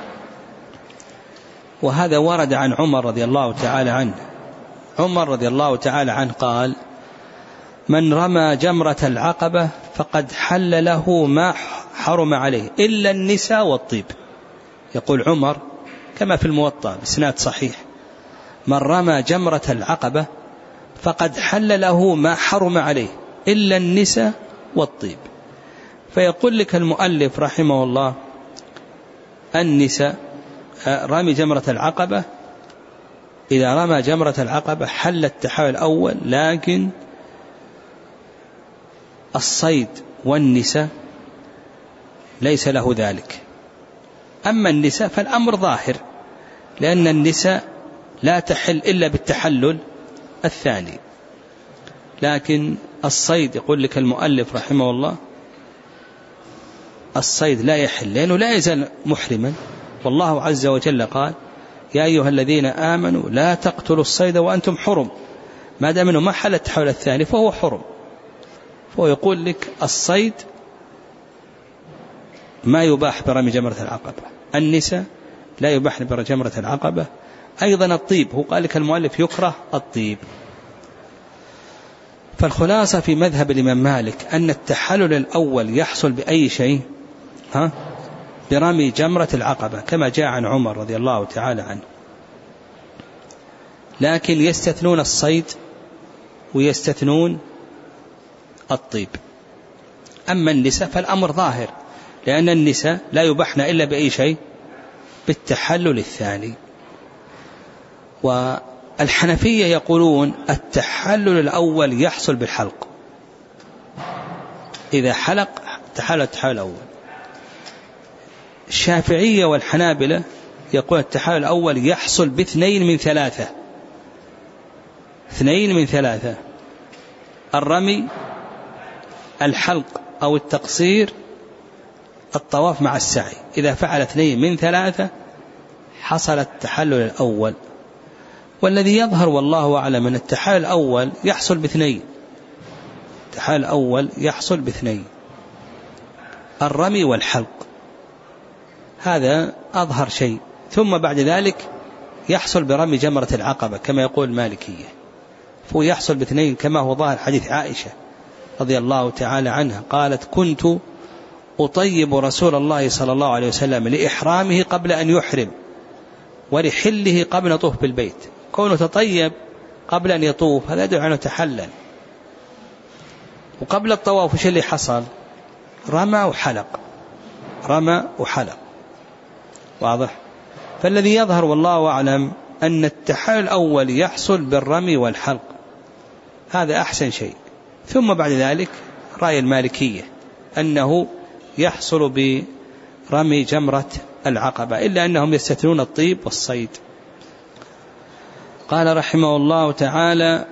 وهذا ورد عن عمر رضي الله تعالى عنه. عمر رضي الله تعالى عنه قال: من رمى جمرة العقبة فقد حل له ما حرم عليه إلا النساء والطيب. يقول عمر كما في الموطأ بسناد صحيح: من رمى جمرة العقبة فقد حل له ما حرم عليه إلا النساء والطيب. فيقول لك المؤلف رحمه الله: النساء رمي جمرة العقبة، إذا رمى جمرة العقبة حل التحلل الأول، لكن الصيد والنساء ليس له ذلك. أما النساء فالأمر ظاهر، لأن النساء لا تحل إلا بالتحلل الثاني، لكن الصيد يقول لك المؤلف رحمه الله الصيد لا يحل لأنه لا يزال محرما، والله عز وجل قال: يا أيها الذين آمنوا لا تقتلوا الصيد وأنتم حرم. ما دام أنه ما حل التحلل الثاني فهو حرم. فهو يقول لك الصيد ما يباح برمي جمرة العقبة، النساء لا يباح برمي جمرة العقبة، أيضا الطيب. هو قال لك المؤلف يكره الطيب. فالخلاصة في مذهب الإمام مالك أن التحلل الأول يحصل بأي شيء؟ ها؟ برمي جمرة العقبة كما جاء عن عمر رضي الله تعالى عنه، لكن يستثنون الصيد ويستثنون الطيب. أما النساء فالأمر ظاهر، لأن النساء لا يباحن إلا بأي شيء؟ بالتحلل الثاني. والحنفية يقولون التحلل الأول يحصل بالحلق، إذا حلق تحلل التحلل الأول. الشافعية والحنابلة يقول التحلل الأول يحصل باثنين من ثلاثة، اثنين من ثلاثة: الرمي، الحلق أو التقصير، الطواف مع السعي. إذا فعل اثنين من ثلاثة حصل التحلل الأول. والذي يظهر والله أعلم أن التحلل الأول يحصل باثنين، التحلل الأول يحصل باثنين: الرمي والحلق، هذا أظهر شيء. ثم بعد ذلك يحصل برمي جمرة العقبة كما يقول المالكية، فهو يحصل باثنين كما هو ظاهر حديث عائشة رضي الله تعالى عنها قالت: كنت أطيب رسول الله صلى الله عليه وسلم لإحرامه قبل أن يحرم ولحله قبل أن يطوف بالبيت. كونه تطيب قبل أن يطوف هذا يدعو أنه تحلل. وقبل الطواف وش اللي حصل؟ رمى وحلق، رمى وحلق. واضح؟ فالذي يظهر والله أعلم أن التحلل الأول يحصل بالرمي والحلق، هذا أحسن شيء. ثم بعد ذلك رأي المالكية أنه يحصل برمي جمرة العقبة، إلا أنهم يستثنون الطيب والصيد. قال رحمه الله تعالى: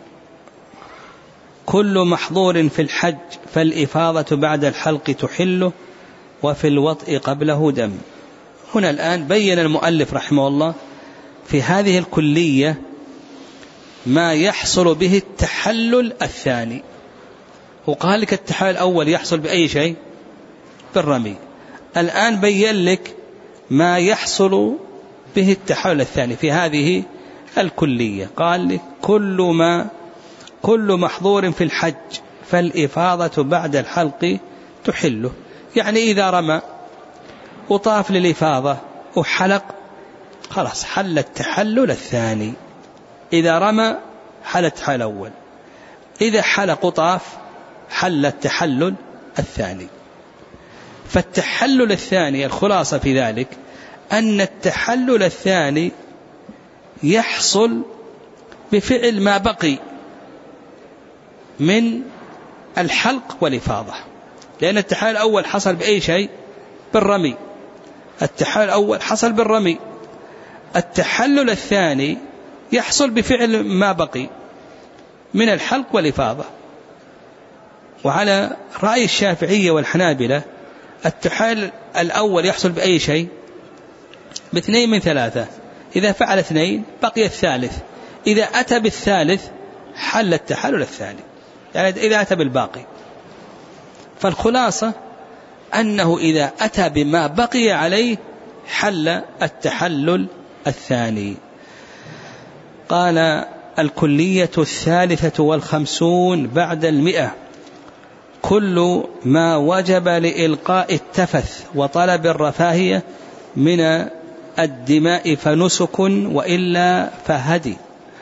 كل محظور في الحج فالإفاضة بعد الحلق تحله وفي الوطء قبله دم. هنا الآن بين المؤلف رحمه الله في هذه الكلية ما يحصل به التحلل الثاني. وقال لك التحلل الأول يحصل بأي شيء؟ بالرمي. الآن بين لك ما يحصل به التحلل الثاني في هذه الكلية. قال لك كل ما كل محظور في الحج فالإفاضة بعد الحلق تحله، يعني إذا رمى وطاف للإفاضة وحلق خلاص حل التحلل الثاني. إذا رمى حل التحلل الأول، إذا حلق وطاف حل التحلل الثاني. فالتحلل الثاني الخلاصة في ذلك أن التحلل الثاني يحصل بفعل ما بقي من الحلق والإفاضة، لأن التحلل الأول حصل بأي شيء؟ بالرمي. التحلل الأول حصل بالرمي. التحلل الثاني يحصل بفعل ما بقي من الحلق والإفاضة. وعلى رأي الشافعية والحنابلة التحلل الأول يحصل بأي شيء؟ باثنين من ثلاثة. إذا فعل اثنين بقي الثالث، إذا أتى بالثالث حل التحلل الثاني، يعني إذا أتى بالباقي. فالخلاصة أنه إذا أتى بما بقي عليه حل التحلل الثاني. قال: الكلية الثالثة والخمسون بعد المئة: كل ما وجب لإلقاء التفث وطلب الرفاهية من الدماء فنسك وإلا فهدي.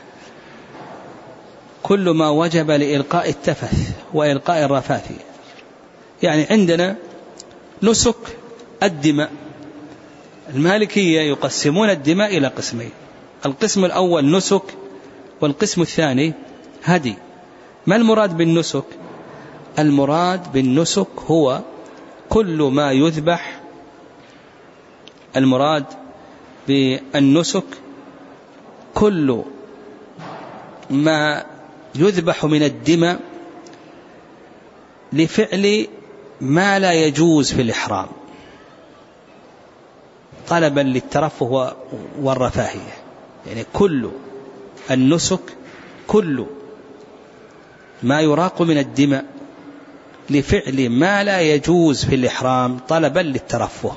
كل ما وجب لإلقاء التفث وإلقاء الرفاهية، يعني عندنا نسك الدماء. المالكية يقسمون الدماء إلى قسمين: القسم الأول نسك والقسم الثاني هدي. ما المراد بالنسك؟ المراد بالنسك هو كل ما يذبح، المراد بالنسك كل ما يذبح من الدماء لفعل ما لا يجوز في الإحرام طلبا للترفه والرفاهية. يعني كل النسك كل ما يراق من الدماء لفعل ما لا يجوز في الإحرام طلبا للترفه.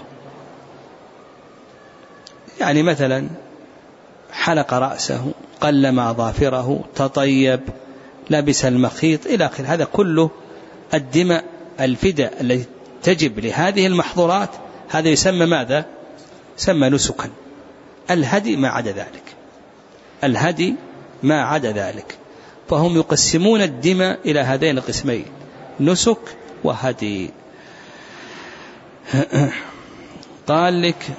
يعني مثلا حلق رأسه، قلم أظافره، تطيب، لبس المخيط إلى آخره، هذا كله الدماء الفداء التي تجب لهذه المحظورات، هذا يسمى ماذا؟ يسمى نسكا. الهدي ما عدا ذلك، الهدي ما عدا ذلك. فهم يقسمون الدماء إلى هذين القسمين: نسك وهدي. قال لك: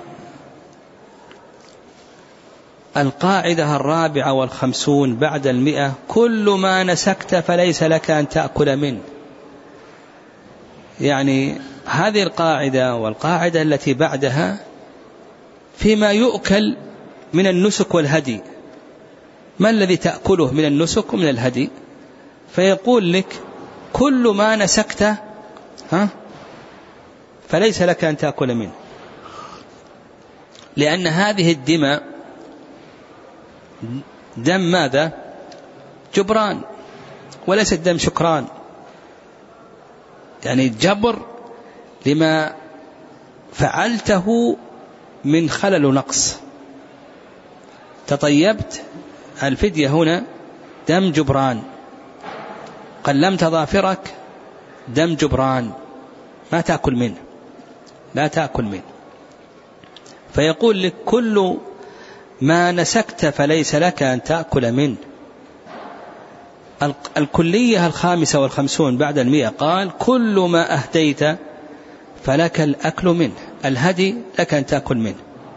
القاعدة الرابعة والخمسون بعد المئة: كل ما نسكت فليس لك أن تأكل منه. يعني هذه القاعدة والقاعدة التي بعدها فيما يؤكل من النسك والهدي، ما الذي تأكله من النسك ومن الهدي؟ فيقول لك كل ما نسكت ها فليس لك أن تأكل منه، لأن هذه الدماء دم ماذا؟ جبران، وليس دم شكران، يعني جبر لما فعلته من خلل ونقص. تطيبت، الفدية هنا دم جبران، قلمت ظافرك دم جبران، ما تأكل منه، لا تأكل منه. فيقول لك كل ما نسكت فليس لك أن تأكل منه. الكلية الخامسة والخمسون بعد المئة قال كل ما أهديت فلك الأكل منه، الهدي لك أن تأكل منه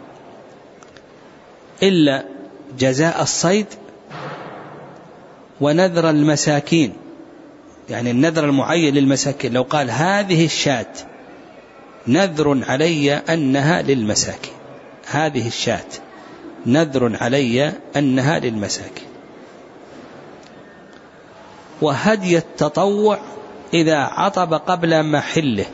إلا جزاء الصيد ونذر المساكين، يعني النذر المعين للمساكين. لو قال هذه الشاة نذر علي أنها للمساكين، هذه الشاة نذر علي أنها للمساكين. وهدي التطوع إذا عطب قبل محله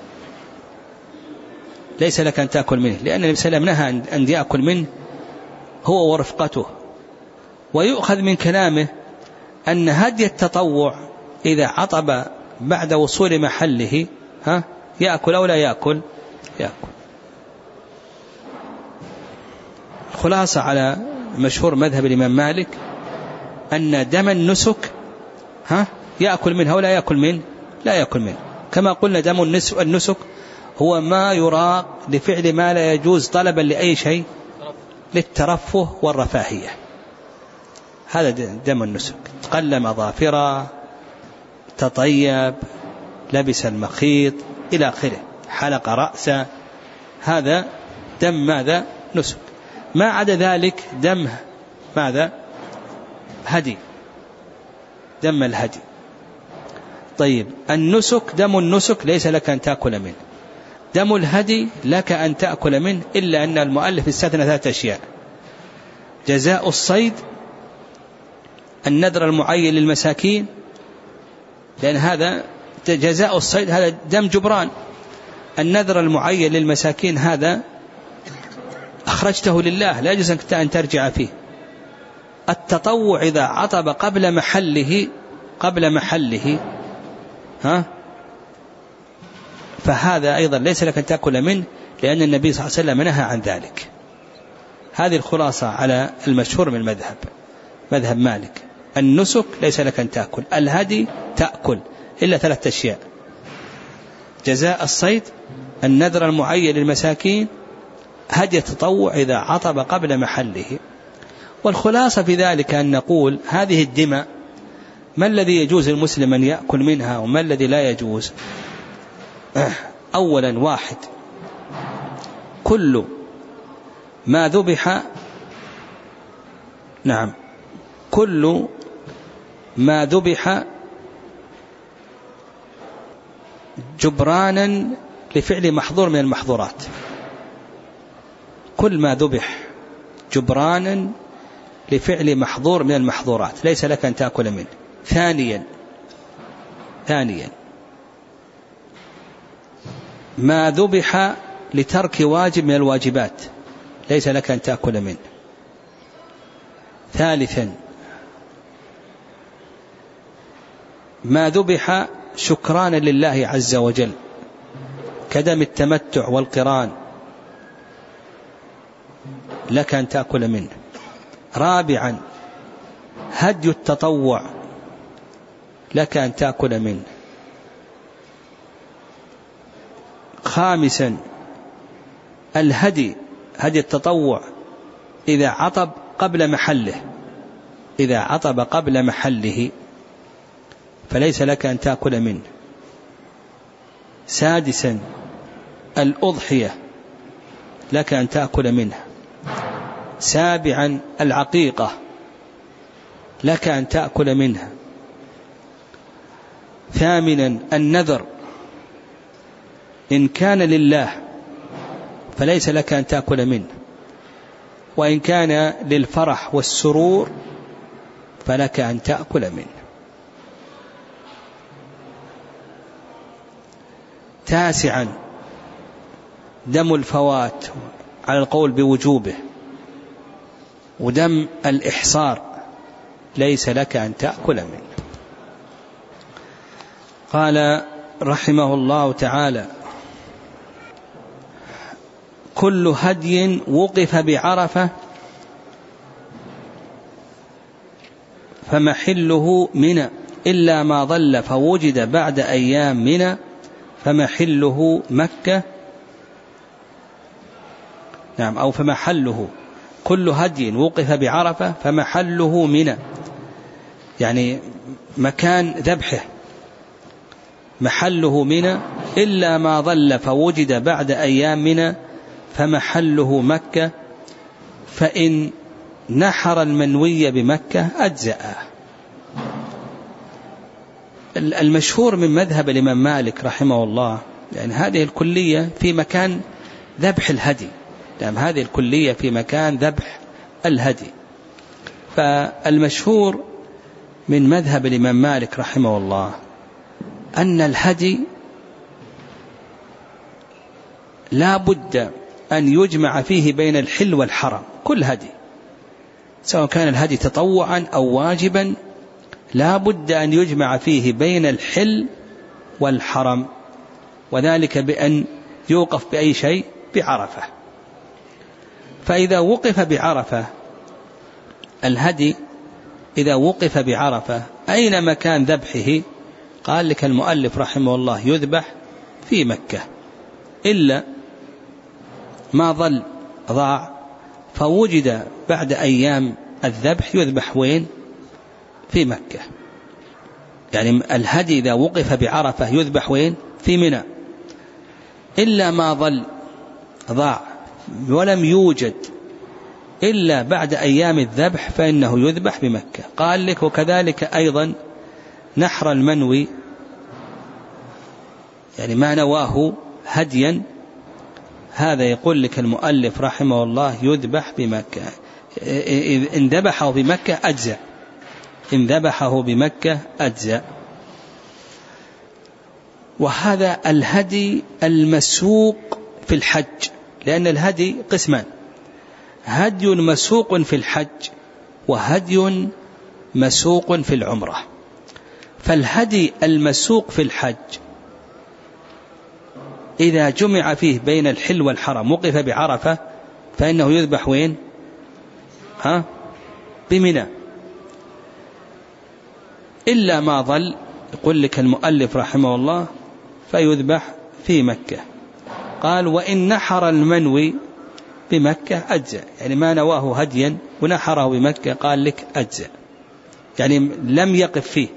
ليس لك أن تأكل منه، لأن النبي صلى الله عليه وسلم نهى أن يأكل منه هو ورفقته. ويؤخذ من كلامه أن هدي التطوع إذا عطب بعد وصول محله ها يأكل أو لا يأكل؟ يأكل. خلاصة على مشهور مذهب الإمام مالك أن دم النسك ها يأكل منه أو لا يأكل منه؟ لا يأكل منه. كما قلنا دم النسك هو ما يراق لفعل ما لا يجوز طلبا لأي شيء، للترفه والرفاهية، هذا دم النسك. تقلم ظافرة، تطيب، لبس المخيط إلى آخره، حلق رأسه، هذا دم ماذا؟ نسك. ما عدا ذلك دم ماذا؟ هدي، دم الهدي. طيب النسك، دم النسك ليس لك أن تأكل منه، دم الهدي لك أن تأكل منه، إلا أن المؤلف استثنى ثلاثة أشياء: جزاء الصيد، النذر المعين للمساكين، لأن هذا جزاء الصيد هذا دم جبران، النذر المعين للمساكين هذا أخرجته لله لا يجوز أن ترجع فيه. التطوع إذا عطب قبل محله قبل محله ها فهذا أيضا ليس لك أن تأكل منه، لأن النبي صلى الله عليه وسلم نهى عن ذلك. هذه الخلاصة على المشهور من المذهب، مذهب مالك. النسك ليس لك أن تأكل، الهدي تأكل، إلا ثلاثة أشياء: جزاء الصيد، النذر المعين للمساكين، هدي التطوع إذا عطب قبل محله. والخلاصة في ذلك أن نقول هذه الدماء ما الذي يجوز المسلم أن يأكل منها وما الذي لا يجوز؟ أولا، واحد، كل ما ذبح نعم كل ما ذبح جبرانا لفعل محظور من المحظورات، كل ما ذبح جبرانا لفعل محظور من المحظورات ليس لك أن تأكل منه. ثانيا ثانيا ما ذبح لترك واجب من الواجبات ليس لك أن تأكل منه. ثالثا ما ذبح شكرانا لله عز وجل كدم التمتع والقران لك أن تأكل منه. رابعا هدي التطوع لك أن تأكل منه. خامسا الهدي، هدي التطوع إذا عطب قبل محله إذا عطب قبل محله فليس لك أن تأكل منه. سادسا الأضحية لك أن تأكل منها. سابعا العقيقة لك أن تأكل منها. ثامنا النذر إن كان لله فليس لك أن تأكل منه، وإن كان للفرح والسرور فلك أن تأكل منه. تاسعا دم الفوات على القول بوجوبه، ودم الإحصار ليس لك أن تأكل منه. قال رحمه الله تعالى: كل هدي وقف بعرفة فمحله منى إلا ما ضل فوجد بعد أيام منى فمحله مكة. نعم، أو فمحله كل هدي وقف بعرفة فمحله منى، يعني مكان ذبحه محله منى إلا ما ضل فوجد بعد أيام منى فمحله مكة، فإن نحر المنوي بمكة أجزأه. المشهور من مذهب الإمام مالك رحمه الله، لأن هذه الكلية في مكان ذبح الهدي، لأن هذه الكلية في مكان ذبح الهدي، فالمشهور من مذهب الإمام مالك رحمه الله أن الهدي لا بد أن يجمع فيه بين الحل والحرم. كل هدي سواء كان الهدي تطوعا أو واجبا لا بد أن يجمع فيه بين الحل والحرم، وذلك بأن يوقف بأي شيء بعرفة. فإذا وقف بعرفة الهدي، إذا وقف بعرفة أين مكان ذبحه؟ قال لك المؤلف رحمه الله: يذبح في مكة إلا ما ظل ضاع فوجد بعد أيام الذبح يذبح وين؟ في مكة. يعني الهدي إذا وقف بعرفة يذبح وين؟ في منى، إلا ما ظل ضاع ولم يوجد إلا بعد أيام الذبح فإنه يذبح بمكة. قال لك: وكذلك أيضا نحر المنوي، يعني ما نواه هديا، هذا يقول لك المؤلف رحمه الله يذبح بمكة. إن ذبحه بمكة أجزأ، إن ذبحه بمكة أجزأ. وهذا الهدي المسوق في الحج، لأن الهدي قسمان: هدي مسوق في الحج وهدي مسوق في العمرة. فالهدي المسوق في الحج إذا جمع فيه بين الحل والحرم وقف بعرفة فإنه يذبح وين؟ ها؟ بمنى، إلا ما ظل يقول لك المؤلف رحمه الله فيذبح في مكة. قال: وإن نحر المنوي بمكة أجزأ، يعني ما نواه هديا ونحره بمكة قال لك أجزأ، يعني لم يقف فيه،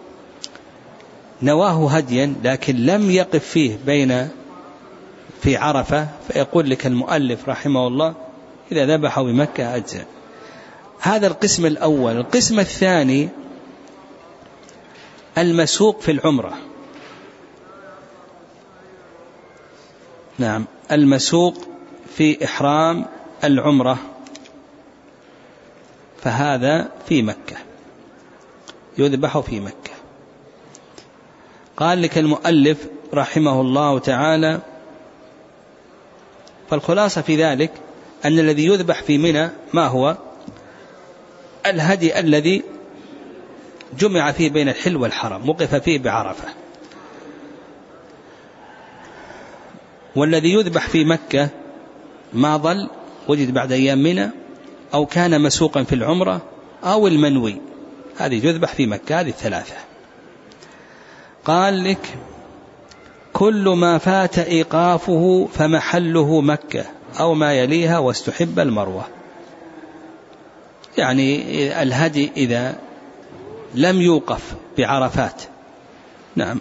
نواه هديا لكن لم يقف فيه بين في عرفة، فيقول لك المؤلف رحمه الله إذا ذبحه بمكة أجزأ. هذا القسم الأول. القسم الثاني المسوق في العمرة. نعم، المسوق في إحرام العمرة، فهذا في مكة يذبح في مكة. قال لك المؤلف رحمه الله تعالى: فالخلاصة في ذلك أن الذي يذبح في منى ما هو؟ الهدي الذي جمع فيه بين الحل والحرم وقف فيه بعرفة. والذي يذبح في مكة ما ظل وجد بعد أيام منى أو كان مسوقا في العمرة أو المنوي، هذه يذبح في مكة. هذه الثلاثة. قال لك: كل ما فات إيقافه فمحله مكة أو ما يليها واستحب المروة. يعني الهدي إذا لم يوقف بعرفات، نعم،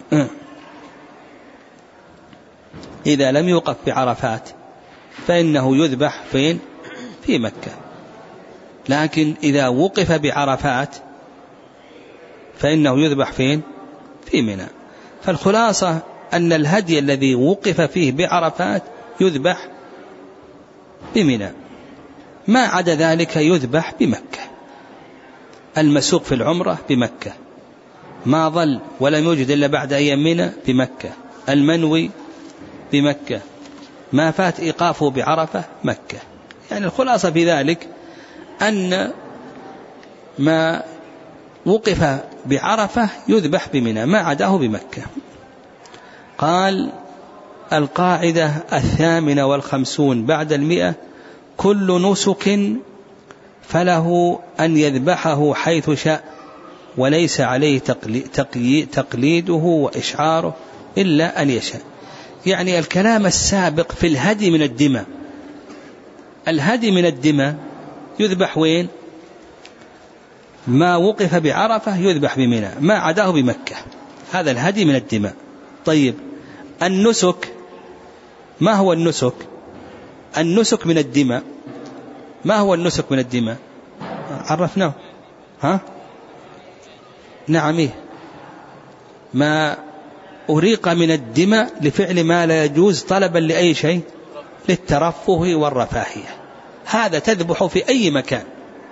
إذا لم يوقف بعرفات فإنه يذبح فين؟ في مكة. لكن إذا وقف بعرفات فإنه يذبح فين؟ في منى. فالخلاصة أن الهدي الذي وقف فيه بعرفات يذبح بمنى، ما عدا ذلك يذبح بمكة. المسوق في العمرة بمكة، ما ظل ولم يوجد إلا بعد أيام منى بمكة، المنوي بمكة، ما فات إيقافه بعرفة مكة. يعني الخلاصة في ذلك أن ما وقف بعرفة يذبح بمنى، ما عداه بمكة. قال: القاعدة الثامنة والخمسون بعد المئة: كل نسك فله أن يذبحه حيث شاء، وليس عليه تقليده وإشعاره إلا أن يشاء. يعني الكلام السابق في الهدي من الدماء، الهدي من الدماء يذبح وين؟ ما وقف بعرفة يذبح بمنى، ما عداه بمكة، هذا الهدي من الدماء. طيب النسك، ما هو النسك؟ النسك من الدماء، ما هو النسك من الدماء؟ عرفناه، ها؟ نعم، إيه؟ ما أريق من الدماء لفعل ما لا يجوز طلبا لأي شيء، للترفه والرفاهية. هذا تذبح في أي مكان،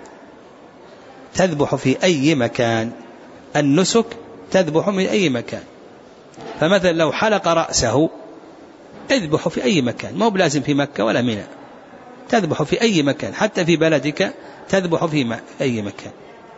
تذبح في أي مكان، النسك تذبح من أي مكان. فمثلا لو حلق رأسه اذبح في أي مكان، ما هو بلازم في مكة ولا منى، تذبح في أي مكان، حتى في بلدك تذبح في أي مكان.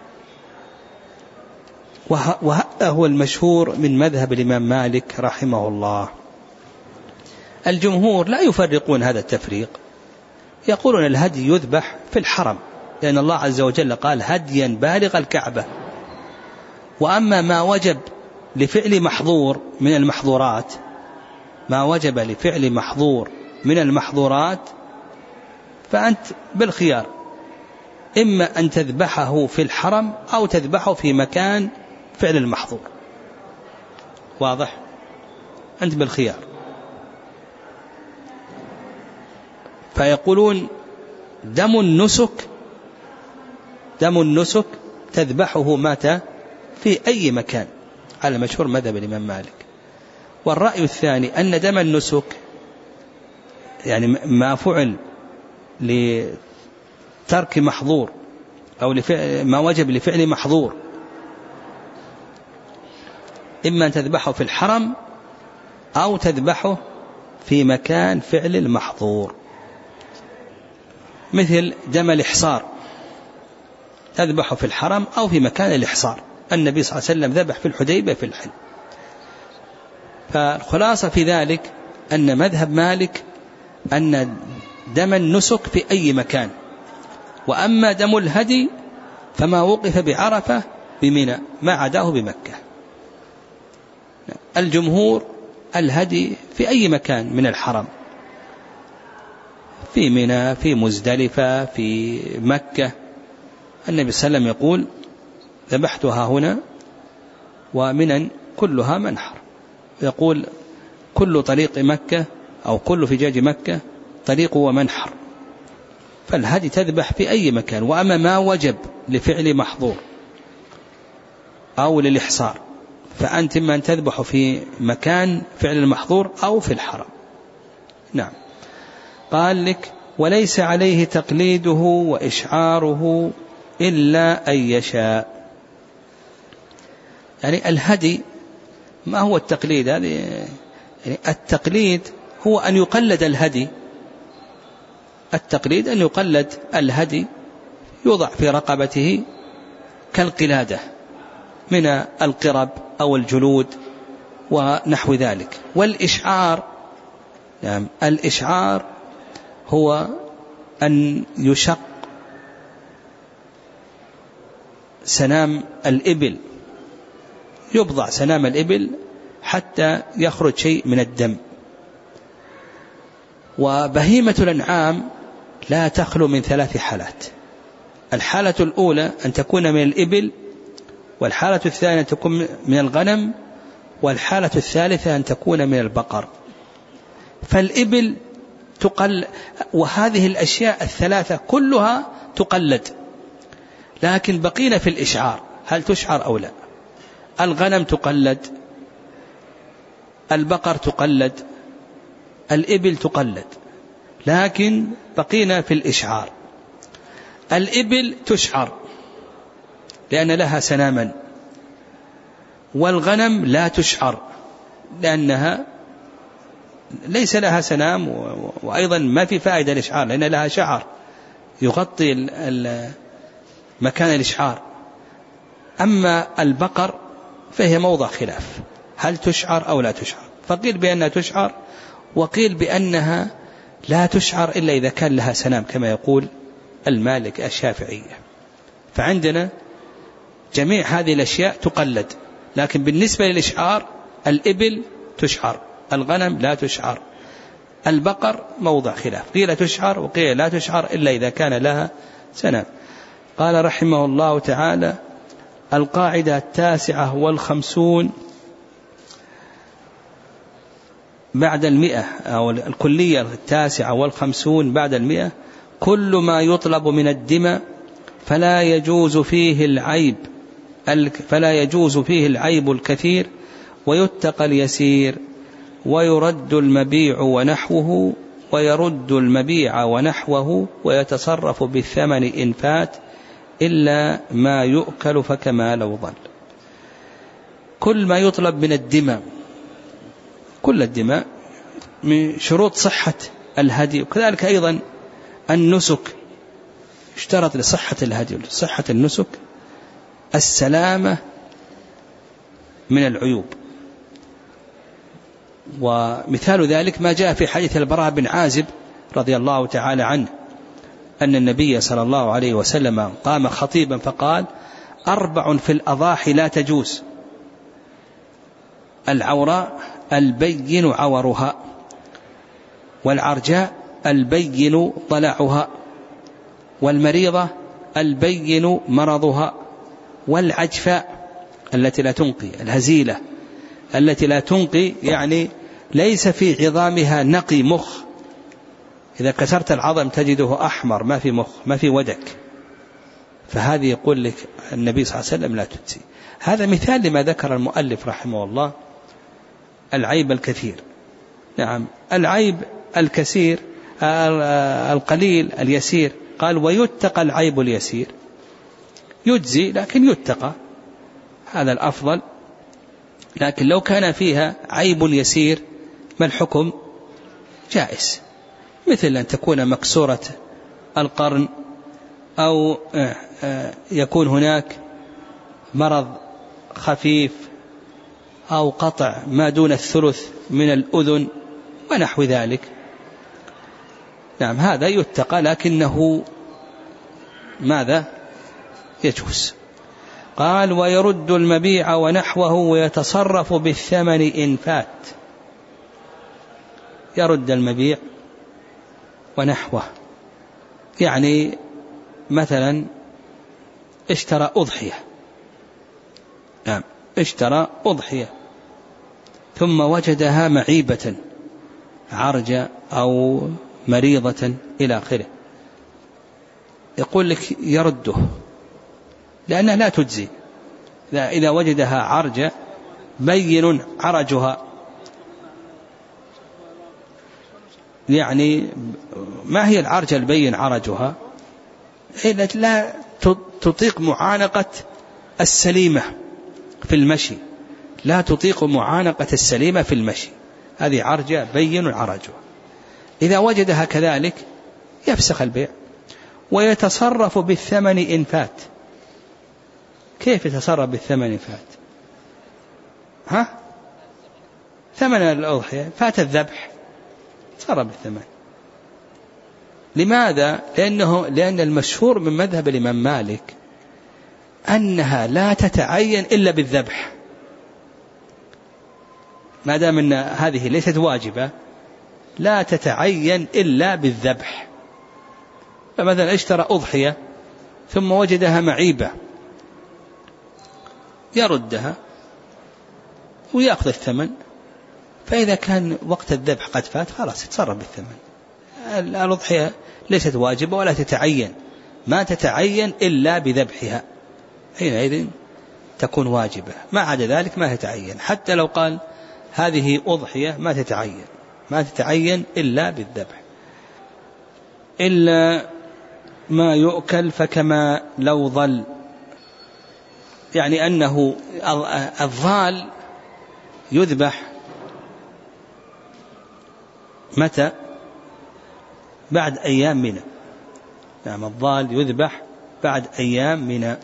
وهذا هو المشهور من مذهب الإمام مالك رحمه الله. الجمهور لا يفرقون هذا التفريق، يقولون الهدي يذبح في الحرم، لأن الله عز وجل قال: هديا بالغ الكعبة. وأما ما وجب لفعل محظور من المحظورات، ما وجب لفعل محظور من المحظورات فأنت بالخيار، إما أن تذبحه في الحرم أو تذبحه في مكان فعل المحظور. واضح؟ أنت بالخيار. فيقولون دم النسك، دم النسك تذبحه متى؟ في أي مكان، على مشهور مذهب الإمام مالك. والرأي الثاني أن دم النسك يعني ما فعل لترك محظور أو لفعل ما وجب لفعل محظور، إما أن تذبحه في الحرم أو تذبحه في مكان فعل المحظور، مثل دم الإحصار تذبحه في الحرم أو في مكان الإحصار. النبي صلى الله عليه وسلم ذبح في الحديبية في الحل. فالخلاصة في ذلك أن مذهب مالك أن دم النسك في أي مكان، وأما دم الهدي فما وقف بعرفة بمنى، ما عداه بمكة. الجمهور الهدي في أي مكان من الحرم، في منى، في مزدلفة، في مكة. النبي صلى الله عليه وسلم يقول: ذبحتها هنا ومنى كلها منحر. يقول: كل طريق مكة أو كل فجاج مكة طريق ومنحر. فالهدي تذبح في أي مكان. وأما ما وجب لفعل محظور أو للإحصار فأنت إما أن تذبح في مكان فعل المحظور أو في الحرم. نعم. قال لك: وليس عليه تقليده وإشعاره إلا أن يشاء. يعني الهدي ما هو التقليد؟ يعني التقليد هو أن يقلد الهدي، التقليد أن يقلد الهدي، يوضع في رقبته كالقلادة من القرب أو الجلود ونحو ذلك. والإشعار، يعني الإشعار هو أن يشق سنام الإبل، يبضع سنام الإبل حتى يخرج شيء من الدم. وبهيمة الأنعام لا تخلو من ثلاث حالات: الحالة الأولى أن تكون من الإبل، والحالة الثانية أن تكون من الغنم، والحالة الثالثة أن تكون من البقر. فالإبل تقل، وهذه الأشياء الثلاثة كلها تقلد، لكن بقينا في الإشعار، هل تشعر أو لا؟ الغنم تقلد، البقر تقلد، الإبل تقلد، لكن بقينا في الإشعار. الإبل تشعر لأن لها سناما، والغنم لا تشعر لأنها ليس لها سنام، وأيضا ما في فائدة الإشعار لأن لها شعر يغطي مكان الإشعار. أما البقر فهي موضع خلاف، هل تشعر أو لا تشعر؟ فقيل بأنها تشعر، وقيل بأنها لا تشعر إلا إذا كان لها سنام كما يقول المالك الشافعية. فعندنا جميع هذه الأشياء تقلد، لكن بالنسبة للإشعار الإبل تشعر، الغنم لا تشعر، البقر موضع خلاف، قيل تشعر وقيل لا تشعر إلا إذا كان لها سنام. قال رحمه الله تعالى: القاعدة التاسعة والخمسون بعد المئة، أو الكلية التاسعة والخمسون بعد المئة: كل ما يطلب من الدماء فلا يجوز فيه العيب فلا يجوز فيه العيب الكثير، ويتقى اليسير، ويرد المبيع ونحوه ويرد المبيع ونحوه ويتصرف بالثمن إن فات، إلا ما يؤكل فكما لو ظل. كل ما يطلب من الدماء، كل الدماء من شروط صحة الهدي، وكذلك أيضا النسك اشترط لصحة الهدي لصحة النسك السلامة من العيوب. ومثال ذلك ما جاء في حديث البراء بن عازب رضي الله تعالى عنه أن النبي صلى الله عليه وسلم قام خطيبا فقال: أربع في الأضاحي لا تجوز: العوراء البين عورها، والعرجاء البين ضلعها، والمريضة البين مرضها، والعجفاء التي لا تنقي، الهزيلة التي لا تنقي يعني ليس في عظامها نقي مخ، إذا كسرت العظم تجده أحمر ما في مخ ما في ودك، فهذه يقول لك النبي صلى الله عليه وسلم لا تجزي. هذا مثال لما ذكر المؤلف رحمه الله، العيب الكثير. نعم، العيب الكثير القليل اليسير، قال: ويتقى العيب اليسير، يجزي لكن يتقى، هذا الأفضل. لكن لو كان فيها عيب يسير ما الحكم؟ جائز، مثل أن تكون مكسورة القرن، أو يكون هناك مرض خفيف، أو قطع ما دون الثلث من الأذن ونحو ذلك. نعم، هذا يتقى لكنه ماذا؟ يجوز. قال: ويرد المبيع ونحوه ويتصرف بالثمن إن فات. يرد المبيع ونحوه يعني مثلا اشترى أضحية، نعم اشترى أضحية ثم وجدها معيبة عرجة أو مريضة إلى آخره، يقول لك يرده لأنها لا تجزي. إذا وجدها عرجة بين عرجها، يعني ما هي العرجة البين عرجها؟ لا تطيق معانقة السليمة في المشي، لا تطيق معانقة السليمة في المشي، هذه عرجة بين عرجها. إذا وجدها كذلك يفسخ البيع. ويتصرف بالثمن إن فات. كيف يتصرف بالثمن إن فات؟ ها؟ ثمن الأضحية فات الذبح، تصرف بالثمن. لماذا؟ لأنه لأن المشهور من مذهب الإمام مالك أنها لا تتعين إلا بالذبح، ما دام أن هذه ليست واجبة لا تتعين إلا بالذبح. فمثلا اشترى أضحية ثم وجدها معيبة، يردها ويأخذ الثمن، فإذا كان وقت الذبح قد فات خلاص يتصرف بالثمن. الأضحية ليست واجبة ولا تتعين، ما تتعين إلا بذبحها، حينئذ تكون واجبة، ما عدا ذلك ما تتعين. حتى لو قال هذه أضحية ما تتعين ما تتعين إلا بالذبح، إلا ما يؤكل فكما لو ظل، يعني أنه الظال يذبح متى؟ بعد أيام منى. نعم الضال يذبح بعد أيام منى.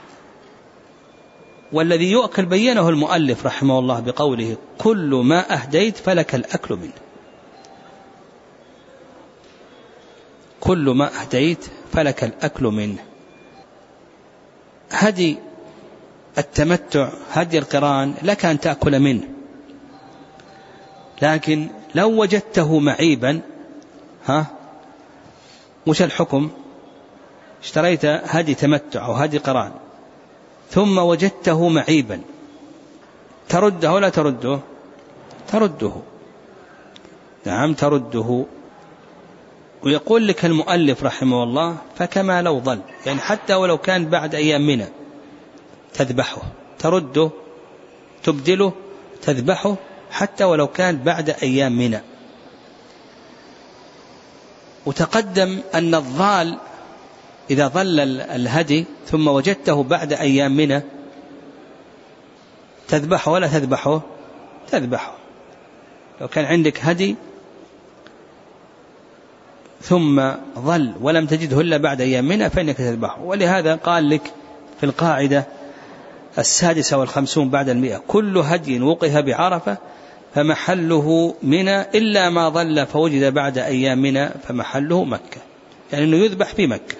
والذي يؤكل بينه المؤلف رحمه الله بقوله كل ما أهديت فلك الأكل منه. كل ما أهديت فلك الأكل منه. هدي التمتع هدي القران لك أن تأكل منه، لكن لو وجدته معيبا ها وش الحكم؟ اشتريت هدي تمتع أو هدي قران ثم وجدته معيبا، ترده ولا ترده؟ ترده. نعم ترده. ويقول لك المؤلف رحمه الله فكما لو ظل، يعني حتى ولو كان بعد أيام منى تذبحه، ترده تبدله تذبحه حتى ولو كان بعد أيام منى. وتقدم أن الضال إذا ظل الهدي ثم وجدته بعد أيام منى تذبحه ولا تذبحه؟ تذبحه. لو كان عندك هدي ثم ظل ولم تجده إلا بعد أيام منى فإنك تذبحه. ولهذا قال لك في القاعدة السادسة والخمسون بعد المئة كل هدي وقف بعرفة فمحله منى إلا ما ظل فوجد بعد أيام منى فمحله مكة، يعني أنه يذبح في مكة.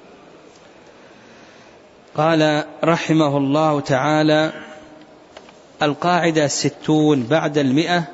قال رحمه الله تعالى القاعدة الستون بعد المئة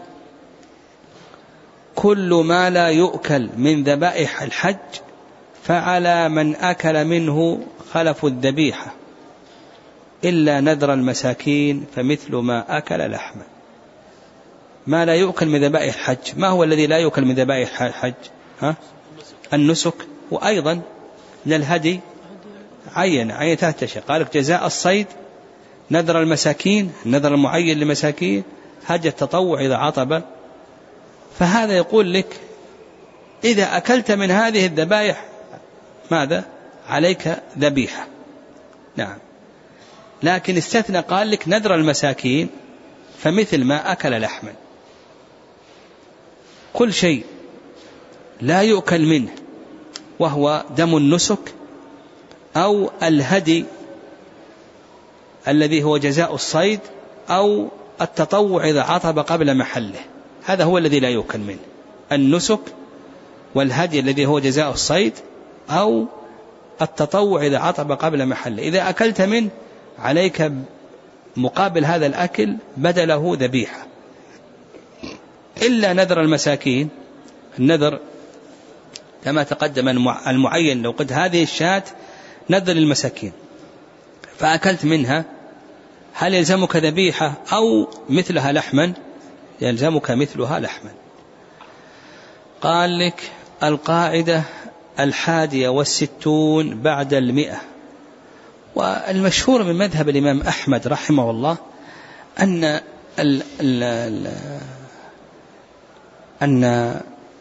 كل ما لا يؤكل من ذبائح الحج فعلى من أكل منه خلف الذبيحة إلا نذر المساكين فمثل ما أكل لحما. ما لا يؤكل من ذبائح الحج، ما هو الذي لا يؤكل من ذبائح الحج؟ ها؟ النسك. وأيضا للهدي عين عين تحت شيء، قالك جزاء الصيد نذر المساكين، النذر المعين لمساكين، هدي التطوع إذا عطب. فهذا يقول لك إذا أكلت من هذه الذبائح ماذا؟ عليك ذبيحة. نعم. لكن استثنى قال لك نذر المساكين فمثل ما أكل لحما. كل شيء لا يؤكل منه وهو دم النسك أو الهدي الذي هو جزاء الصيد أو التطوع إذا عطب قبل محله، هذا هو الذي لا يؤكل منه، النسك والهدي الذي هو جزاء الصيد أو التطوع إذا عطب قبل محله. إذا أكلت منه عليك مقابل هذا الأكل بدله ذبيحة، إلا نذر المساكين. النذر كما تقدم المعين، لو قد هذه الشاة نذر المساكين فأكلت منها هل يلزمك ذبيحة أو مثلها لحما؟ يلزمك مثلها لحما. قال لك القاعدة الحادية والستون بعد المئة. والمشهور من مذهب الإمام أحمد رحمه الله أن ال ال ال أن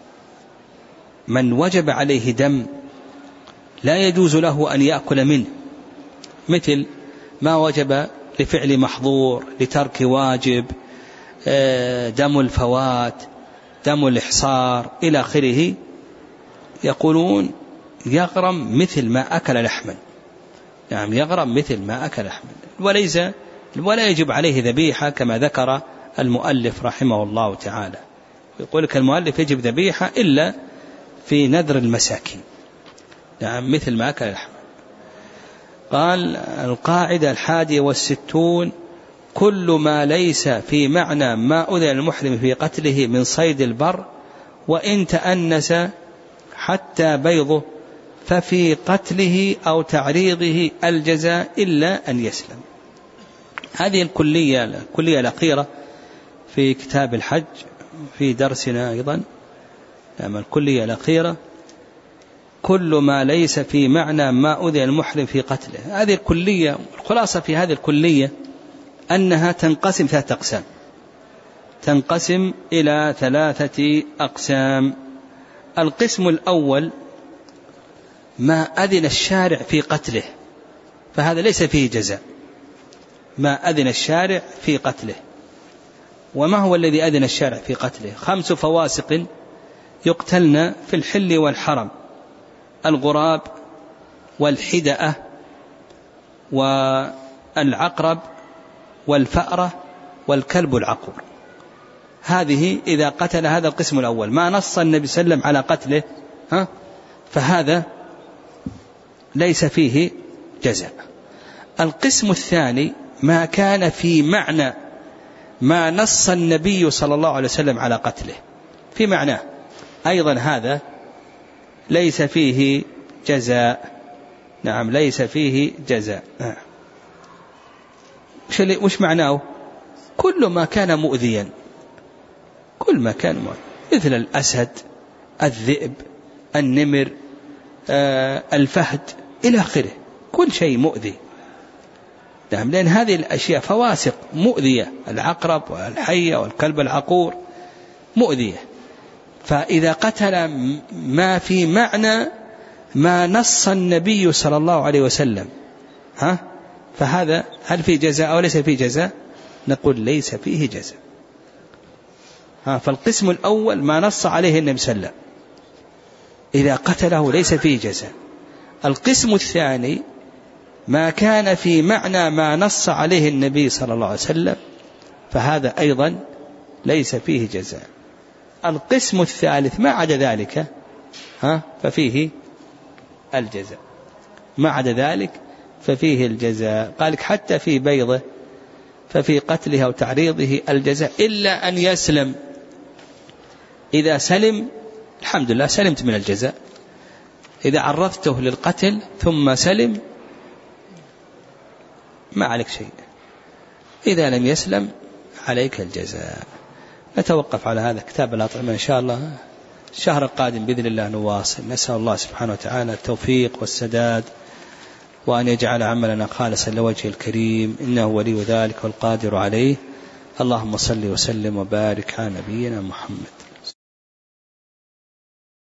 من وجب عليه دم لا يجوز له أن يأكل منه، مثل ما وجب لفعل محظور، لترك واجب، دم الفوات، دم الإحصار إلى آخره، يقولون يغرم مثل ما أكل لحما. يعني يغرم مثل ما أكل لحما، وليس ولا يجب عليه ذبيحة كما ذكر المؤلف رحمه الله تعالى. يقول لك المؤلف يجب ذبيحة إلا في نذر المساكين، يعني مثل ما أكل لحما. قال القاعدة الحادية والستون كل ما ليس في معنى ما أذن المحرم في قتله من صيد البر وإن تأنس حتى بيضه ففي قتله أو تعريضه الجزاء إلا أن يسلم. هذه الكلية الكلية الأخيرة في كتاب الحج في درسنا أيضا، يعني الكلية الأخيرة كل ما ليس في معنى ما أذن المحرم في قتله. هذه الكلية الخلاصة في هذه الكلية أنها تنقسم ثلاثة أقسام. تنقسم إلى ثلاثة أقسام. القسم الأول ما أذن الشارع في قتله، فهذا ليس فيه جزاء. ما أذن الشارع في قتله. وما هو الذي أذن الشارع في قتله؟ خمس فواسق يقتلن في الحل والحرم: الغراب والحدأة والعقرب والفأرة والكلب العقور. هذه إذا قتل هذا القسم الأول ما نص النبي صلى الله عليه وسلم على قتله ها فهذا ليس فيه جزاء. القسم الثاني ما كان في معنى ما نص النبي صلى الله عليه وسلم على قتله، في معناه أيضا هذا ليس فيه جزاء. نعم ليس فيه جزاء. وش معناه؟ كل ما كان مؤذيا، كل ما كان مؤذيا مثل الأسد، الذئب، النمر، آه، الفهد إلى آخره، كل شيء مؤذي. نعم لأن هذه الأشياء فواسق مؤذية، العقرب والحية والكلب العقور مؤذية. فإذا قتل ما في معنى ما نص النبي صلى الله عليه وسلم ها فهذا هل فيه جزاء أو ليس فيه جزاء؟ نقول ليس فيه جزاء. ها فالقسم الأول ما نص عليه النبي صلى الله عليه وسلم إذا قتله ليس فيه جزاء. القسم الثاني ما كان في معنى ما نص عليه النبي صلى الله عليه وسلم فهذا أيضا ليس فيه جزاء. القسم الثالث ما عدا ذلك ها ففيه الجزاء، ما عدا ذلك ففيه الجزاء. قالك حتى في بيضه ففي قتلها وتعريضه الجزاء إلا أن يسلم. إذا سلم الحمد لله سلمت من الجزاء. إذا عرضته للقتل ثم سلم ما عليك شيء. إذا لم يسلم عليك الجزاء. نتوقف على هذا كتاب الأطعمة إن شاء الله. الشهر القادم بإذن الله نواصل. نسأل الله سبحانه وتعالى التوفيق والسداد وأن يجعل عملنا خالصا لوجهه الكريم إنه ولي ذلك والقادر عليه. اللهم صل وسلم وبارك على نبينا محمد.